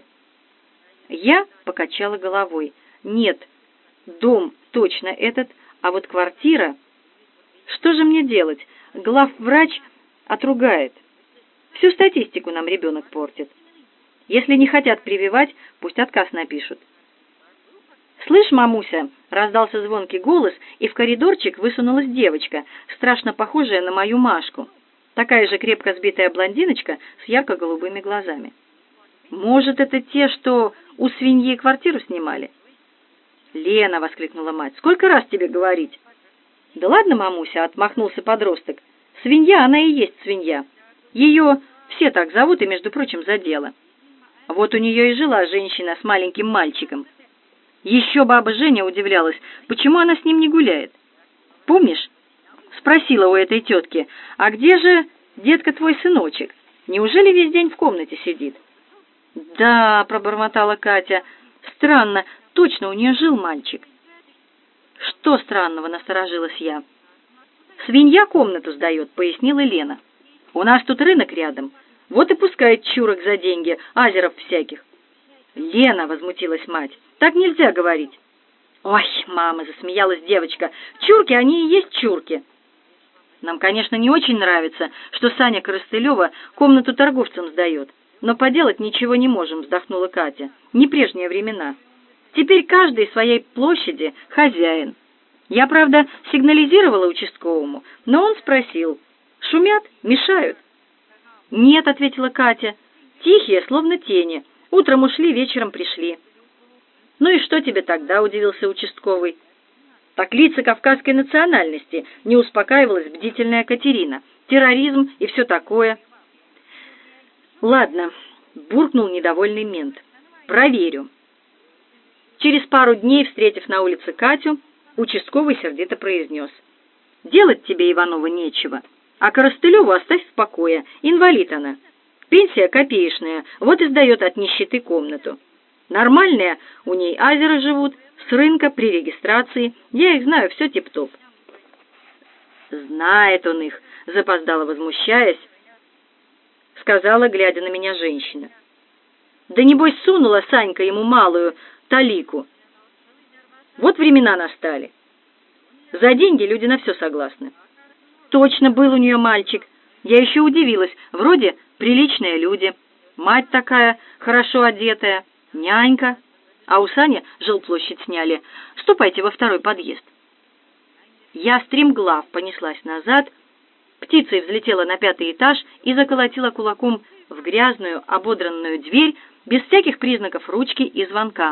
Я покачала головой. «Нет, дом точно этот, а вот квартира... Что же мне делать? Главврач отругает. Всю статистику нам ребенок портит. Если не хотят прививать, пусть отказ напишут». «Слышь, мамуся!» — раздался звонкий голос, и в коридорчик высунулась девочка, страшно похожая на мою Машку. Такая же крепко сбитая блондиночка с ярко-голубыми глазами. «Может, это те, что у свиньи квартиру снимали?» «Лена!» — воскликнула мать. «Сколько раз тебе говорить?» «Да ладно, мамуся!» — отмахнулся подросток. «Свинья, она и есть свинья. Ее все так зовут, и, между прочим, за дело. Вот у нее и жила женщина с маленьким мальчиком. Еще баба Женя удивлялась, почему она с ним не гуляет. Помнишь, спросила у этой тетки, а где же, детка, твой сыночек? Неужели весь день в комнате сидит?» «Да», — пробормотала Катя, — «странно, точно у нее жил мальчик». «Что странного?» — насторожилась я. «Свинья комнату сдает», — пояснила Лена. «У нас тут рынок рядом, вот и пускает чурок за деньги, азеров всяких». «Лена!» — возмутилась мать. «Так нельзя говорить». «Ой, мама!» — засмеялась девочка. «Чурки, они и есть чурки». «Нам, конечно, не очень нравится, что Саня Коростылева комнату торговцам сдает, но поделать ничего не можем», — вздохнула Катя. «Не прежние времена. Теперь каждый своей площади хозяин. Я, правда, сигнализировала участковому, но он спросил: шумят, мешают?» «Нет», — ответила Катя, — «тихие, словно тени. Утром ушли, вечером пришли». «Ну и что тебе тогда?» — удивился участковый. «Так лица кавказской национальности», — не успокаивалась бдительная Катерина. «Терроризм и все такое». «Ладно», — буркнул недовольный мент. «Проверю». Через пару дней, встретив на улице Катю, участковый сердито произнес: «Делать тебе, Иванова, нечего, а Коростылеву оставь в покое, инвалид она. Пенсия копеечная, вот и сдает от нищеты комнату. Нормальные у ней азеры живут, с рынка, при регистрации, я их знаю, все тип-топ». «Знает он их», — запоздало возмущаясь, сказала, глядя на меня женщина. «Да небось сунула Санька ему малую талику. Вот времена настали. За деньги люди на все согласны». «Точно был у нее мальчик. Я еще удивилась, вроде приличные люди. Мать такая, хорошо одетая, нянька. А у Сани жилплощадь сняли. Ступайте во 2-й подъезд». Я стремглав понеслась назад, птицей взлетела на 5-й этаж и заколотила кулаком в грязную, ободранную дверь без всяких признаков ручки и звонка.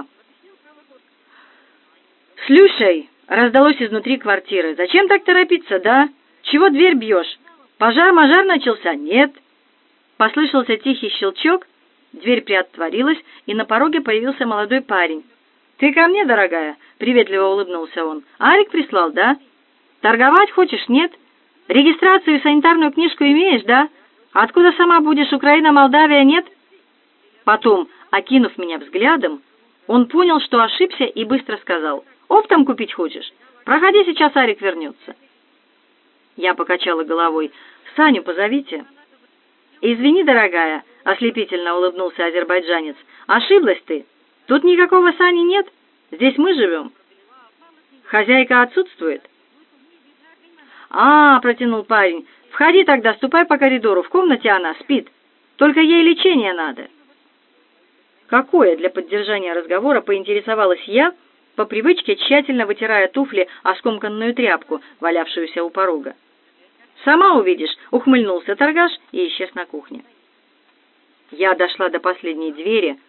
«Слушай!» — раздалось изнутри квартиры. «Зачем так торопиться, да? Чего дверь бьешь? Пожар-мажар начался? Нет». Послышался тихий щелчок, дверь приотворилась, и на пороге появился молодой парень. «Ты ко мне, дорогая?» — приветливо улыбнулся он. «Арик прислал, да? Торговать хочешь, нет? Регистрацию и санитарную книжку имеешь, да? Откуда сама будешь, Украина, Молдавия, нет?» Потом, окинув меня взглядом, он понял, что ошибся, и быстро сказал: «Оптом купить хочешь? Проходи, сейчас Арик вернется». Я покачала головой. «Саню позовите». «Извини, дорогая», — ослепительно улыбнулся азербайджанец. «Ошиблась ты. Тут никакого Сани нет. Здесь мы живем». «Хозяйка отсутствует?» «А, — протянул парень, — входи тогда, ступай по коридору. В комнате она спит. Только ей лечение надо». «Какое?» — для поддержания разговора поинтересовалась я, по привычке тщательно вытирая туфли о скомканную тряпку, валявшуюся у порога. «Сама увидишь», — ухмыльнулся торгаш и исчез на кухне. Я дошла до последней двери,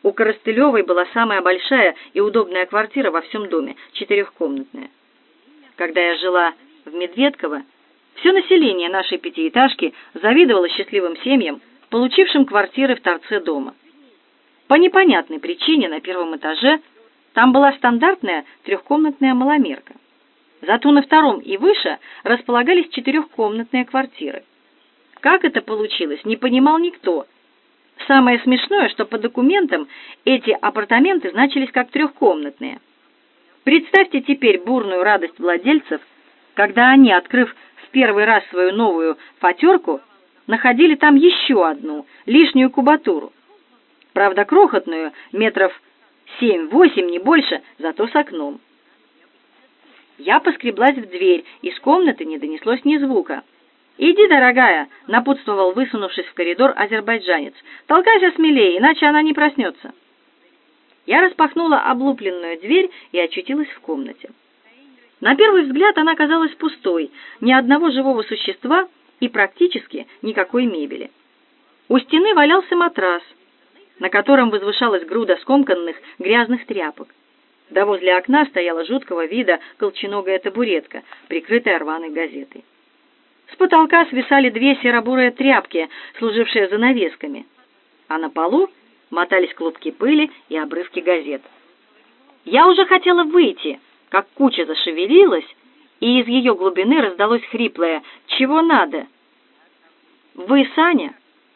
У Коростылевой была самая большая и удобная квартира во всем доме, 4-комнатная. Когда я жила в Медведково, все население нашей пятиэтажки завидовало счастливым семьям, получившим квартиры в торце дома. По непонятной причине на первом этаже там была стандартная 3-комнатная маломерка. Зато на 2-м и выше располагались 4-комнатные квартиры. Как это получилось, не понимал никто. Самое смешное, что по документам эти апартаменты значились как 3-комнатные. Представьте теперь бурную радость владельцев, когда они, открыв в первый раз свою новую фатерку, находили там еще одну, лишнюю кубатуру. Правда, крохотную, метров 7-8, не больше, зато с окном. Я поскреблась в дверь, из комнаты не донеслось ни звука. «Иди, дорогая», — напутствовал, высунувшись в коридор, азербайджанец. «Толкайся смелее, иначе она не проснется». Я распахнула облупленную дверь и очутилась в комнате. На первый взгляд она казалась пустой, ни одного живого существа и практически никакой мебели. У стены валялся матрас, на котором возвышалась груда скомканных грязных тряпок. Да возле окна стояла жуткого вида колченогая табуретка, прикрытая рваной газетой. С потолка свисали 2 серо-бурые тряпки, служившие занавесками, а на полу мотались клубки пыли и обрывки газет. Я уже хотела выйти, как куча зашевелилась, и из ее глубины раздалось хриплое «Чего надо?» «Вы, Саня?»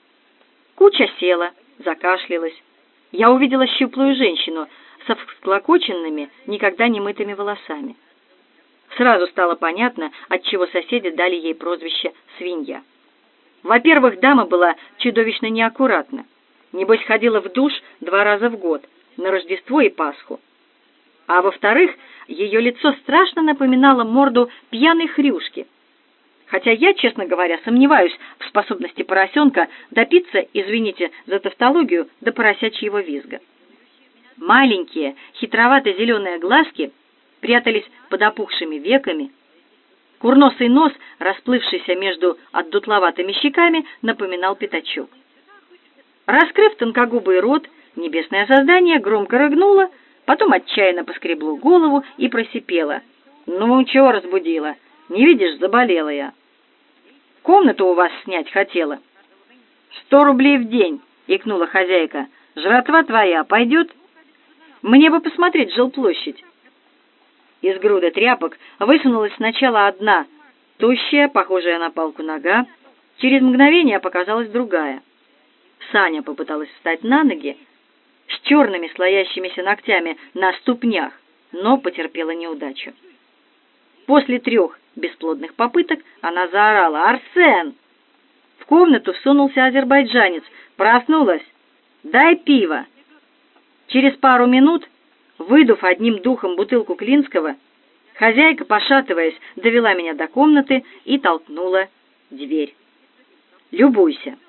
Куча села, закашлялась. Я увидела щуплую женщину со всклокоченными, никогда не мытыми волосами. Сразу стало понятно, отчего соседи дали ей прозвище «свинья». Во-первых, дама была чудовищно неаккуратна. Небось, ходила в душ 2 раза в год, на Рождество и Пасху. А во-вторых, ее лицо страшно напоминало морду пьяной хрюшки. Хотя я, честно говоря, сомневаюсь в способности поросенка допиться, извините за тавтологию, до поросячьего визга. Маленькие, хитровато-зеленые глазки прятались под опухшими веками. Курносый нос, расплывшийся между отдутловатыми щеками, напоминал пятачок. Раскрыв тонкогубый рот, небесное создание громко рыгнуло, потом отчаянно поскребло голову и просипело. «Ну, чего разбудила? Не видишь, заболела я. Комнату у вас снять хотела». 100 рублей в день, — икнула хозяйка. «Жратва твоя пойдет? Мне бы посмотреть жилплощадь». Из груды тряпок высунулась сначала одна, тощая, похожая на палку нога. Через мгновение показалась другая. Саня попыталась встать на ноги с черными слоящимися ногтями на ступнях, но потерпела неудачу. После 3 бесплодных попыток она заорала: «Арсен!» В комнату всунулся азербайджанец. «Проснулась? Дай пиво!» Через пару минут, выдув одним духом бутылку Клинского, хозяйка, пошатываясь, довела меня до комнаты и толкнула дверь. «Любуйся!»